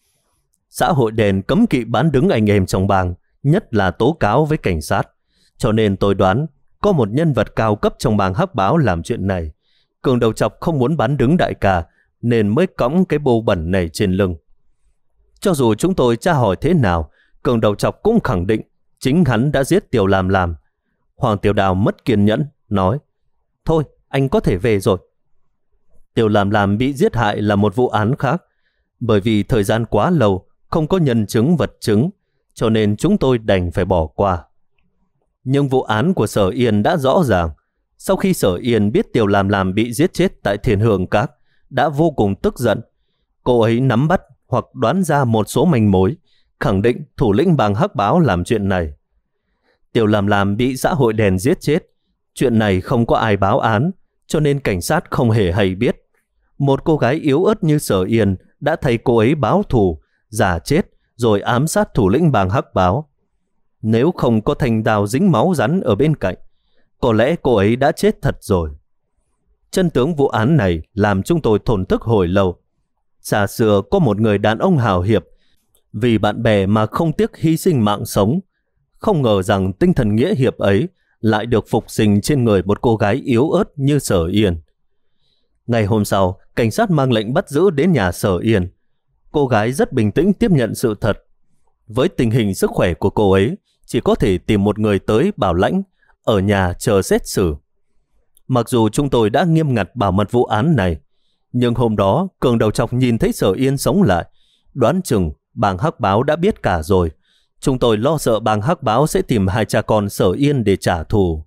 Xã hội đen cấm kỵ bán đứng anh em trong bang, nhất là tố cáo với cảnh sát. Cho nên tôi đoán có một nhân vật cao cấp trong bang Hắc Báo làm chuyện này. Cường đầu trọc không muốn bán đứng đại ca, nên mới cõng cái bô bẩn này trên lưng. Cho dù chúng tôi tra hỏi thế nào, Cường đầu trọc cũng khẳng định chính hắn đã giết Tiểu Làm. Hoàng Tiểu Đào mất kiên nhẫn, nói, thôi, anh có thể về rồi. Tiểu Làm bị giết hại là một vụ án khác. Bởi vì thời gian quá lâu, không có nhân chứng vật chứng, cho nên chúng tôi đành phải bỏ qua. Nhưng vụ án của Sở Yên đã rõ ràng. Sau khi Sở Yên biết Tiểu Làm bị giết chết tại Thiên Hương Các, đã vô cùng tức giận. Cô ấy nắm bắt hoặc đoán ra một số manh mối, khẳng định thủ lĩnh bang Hắc Báo làm chuyện này. Tiểu Làm bị xã hội đen giết chết. Chuyện này không có ai báo án, cho nên cảnh sát không hề hay biết. Một cô gái yếu ớt như Sở Yên đã thay cô ấy báo thù, giả chết rồi ám sát thủ lĩnh bang Hắc Báo. Nếu không có thanh đao dính máu rắn ở bên cạnh, có lẽ cô ấy đã chết thật rồi. Chân tướng vụ án này làm chúng tôi thổn thức hồi lâu. Xa xưa có một người đàn ông hào hiệp, vì bạn bè mà không tiếc hy sinh mạng sống. Không ngờ rằng tinh thần nghĩa hiệp ấy lại được phục sinh trên người một cô gái yếu ớt như Sở Yên. Ngày hôm sau, cảnh sát mang lệnh bắt giữ đến nhà Sở Yên. Cô gái rất bình tĩnh tiếp nhận sự thật. Với tình hình sức khỏe của cô ấy, chỉ có thể tìm một người tới bảo lãnh, ở nhà chờ xét xử. Mặc dù chúng tôi đã nghiêm ngặt bảo mật vụ án này, nhưng hôm đó Cường đầu trọc nhìn thấy Sở Yên sống lại, đoán chừng bang Hắc Báo đã biết cả rồi. Chúng tôi lo sợ bang Hắc Báo sẽ tìm hai cha con Sở Yên để trả thù.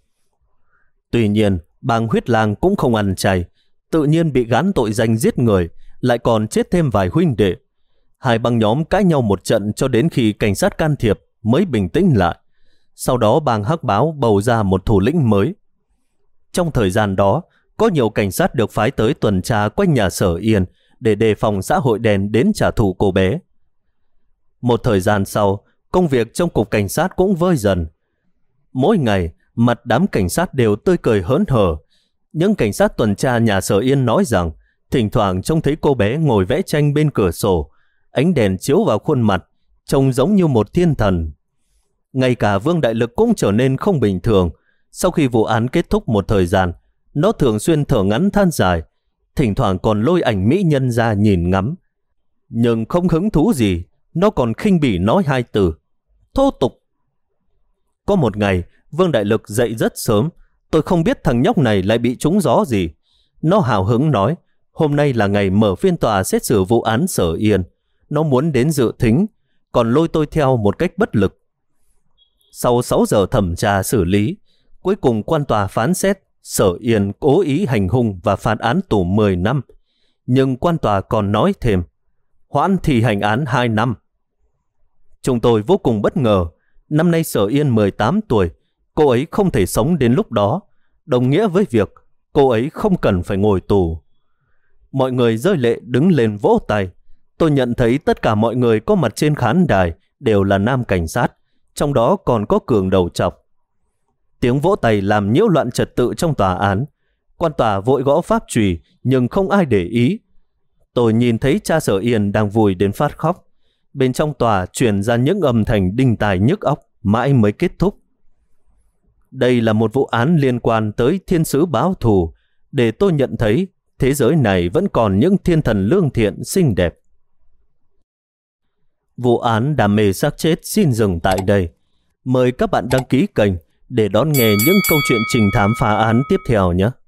Tuy nhiên, bang Huyết Lang cũng không ăn chay, tự nhiên bị gán tội danh giết người, lại còn chết thêm vài huynh đệ. Hai băng nhóm cãi nhau một trận cho đến khi cảnh sát can thiệp mới bình tĩnh lại. Sau đó bang Hắc Báo bầu ra một thủ lĩnh mới. Trong thời gian đó, có nhiều cảnh sát được phái tới tuần tra quanh nhà Sở Yên để đề phòng xã hội đen đến trả thù cô bé. Một thời gian sau, công việc trong cục cảnh sát cũng vơi dần. Mỗi ngày, mặt đám cảnh sát đều tươi cười hớn hở. Những cảnh sát tuần tra nhà Sở Yên nói rằng thỉnh thoảng trông thấy cô bé ngồi vẽ tranh bên cửa sổ, ánh đèn chiếu vào khuôn mặt, trông giống như một thiên thần. Ngay cả Vương Đại Lực cũng trở nên không bình thường. Sau khi vụ án kết thúc một thời gian, nó thường xuyên thở ngắn than dài, thỉnh thoảng còn lôi ảnh mỹ nhân ra nhìn ngắm. Nhưng không hứng thú gì, nó còn khinh bỉ nói hai từ: thô tục. Có một ngày, Vương Đại Lực dậy rất sớm. Tôi không biết thằng nhóc này lại bị trúng gió gì. Nó hào hứng nói hôm nay là ngày mở phiên tòa xét xử vụ án Sở Yên. Nó muốn đến dự thính, còn lôi tôi theo một cách bất lực. Sau 6 giờ thẩm tra xử lý, cuối cùng quan tòa phán xét Sở Yên cố ý hành hung và phạt án tù 10 năm. Nhưng quan tòa còn nói thêm hoãn thi hành án 2 năm. Chúng tôi vô cùng bất ngờ. Năm nay Sở Yên 18 tuổi, cô ấy không thể sống đến lúc đó, đồng nghĩa với việc cô ấy không cần phải ngồi tù. Mọi người rơi lệ đứng lên vỗ tay. Tôi nhận thấy tất cả mọi người có mặt trên khán đài đều là nam cảnh sát, trong đó còn có Cường đầu trọc. Tiếng vỗ tay làm nhiễu loạn trật tự trong tòa án. Quan tòa vội gõ pháp chùy nhưng không ai để ý. Tôi nhìn thấy cha Sở Yên đang vùi đến phát khóc. Bên trong tòa truyền ra những âm thanh đinh tai nhức óc mãi mới kết thúc. Đây là một vụ án liên quan tới thiên sứ báo thù, để tôi nhận thấy thế giới này vẫn còn những thiên thần lương thiện xinh đẹp. Vụ án đam mê xác chết xin dừng tại đây. Mời các bạn đăng ký kênh để đón nghe những câu chuyện trình thám phá án tiếp theo nhé.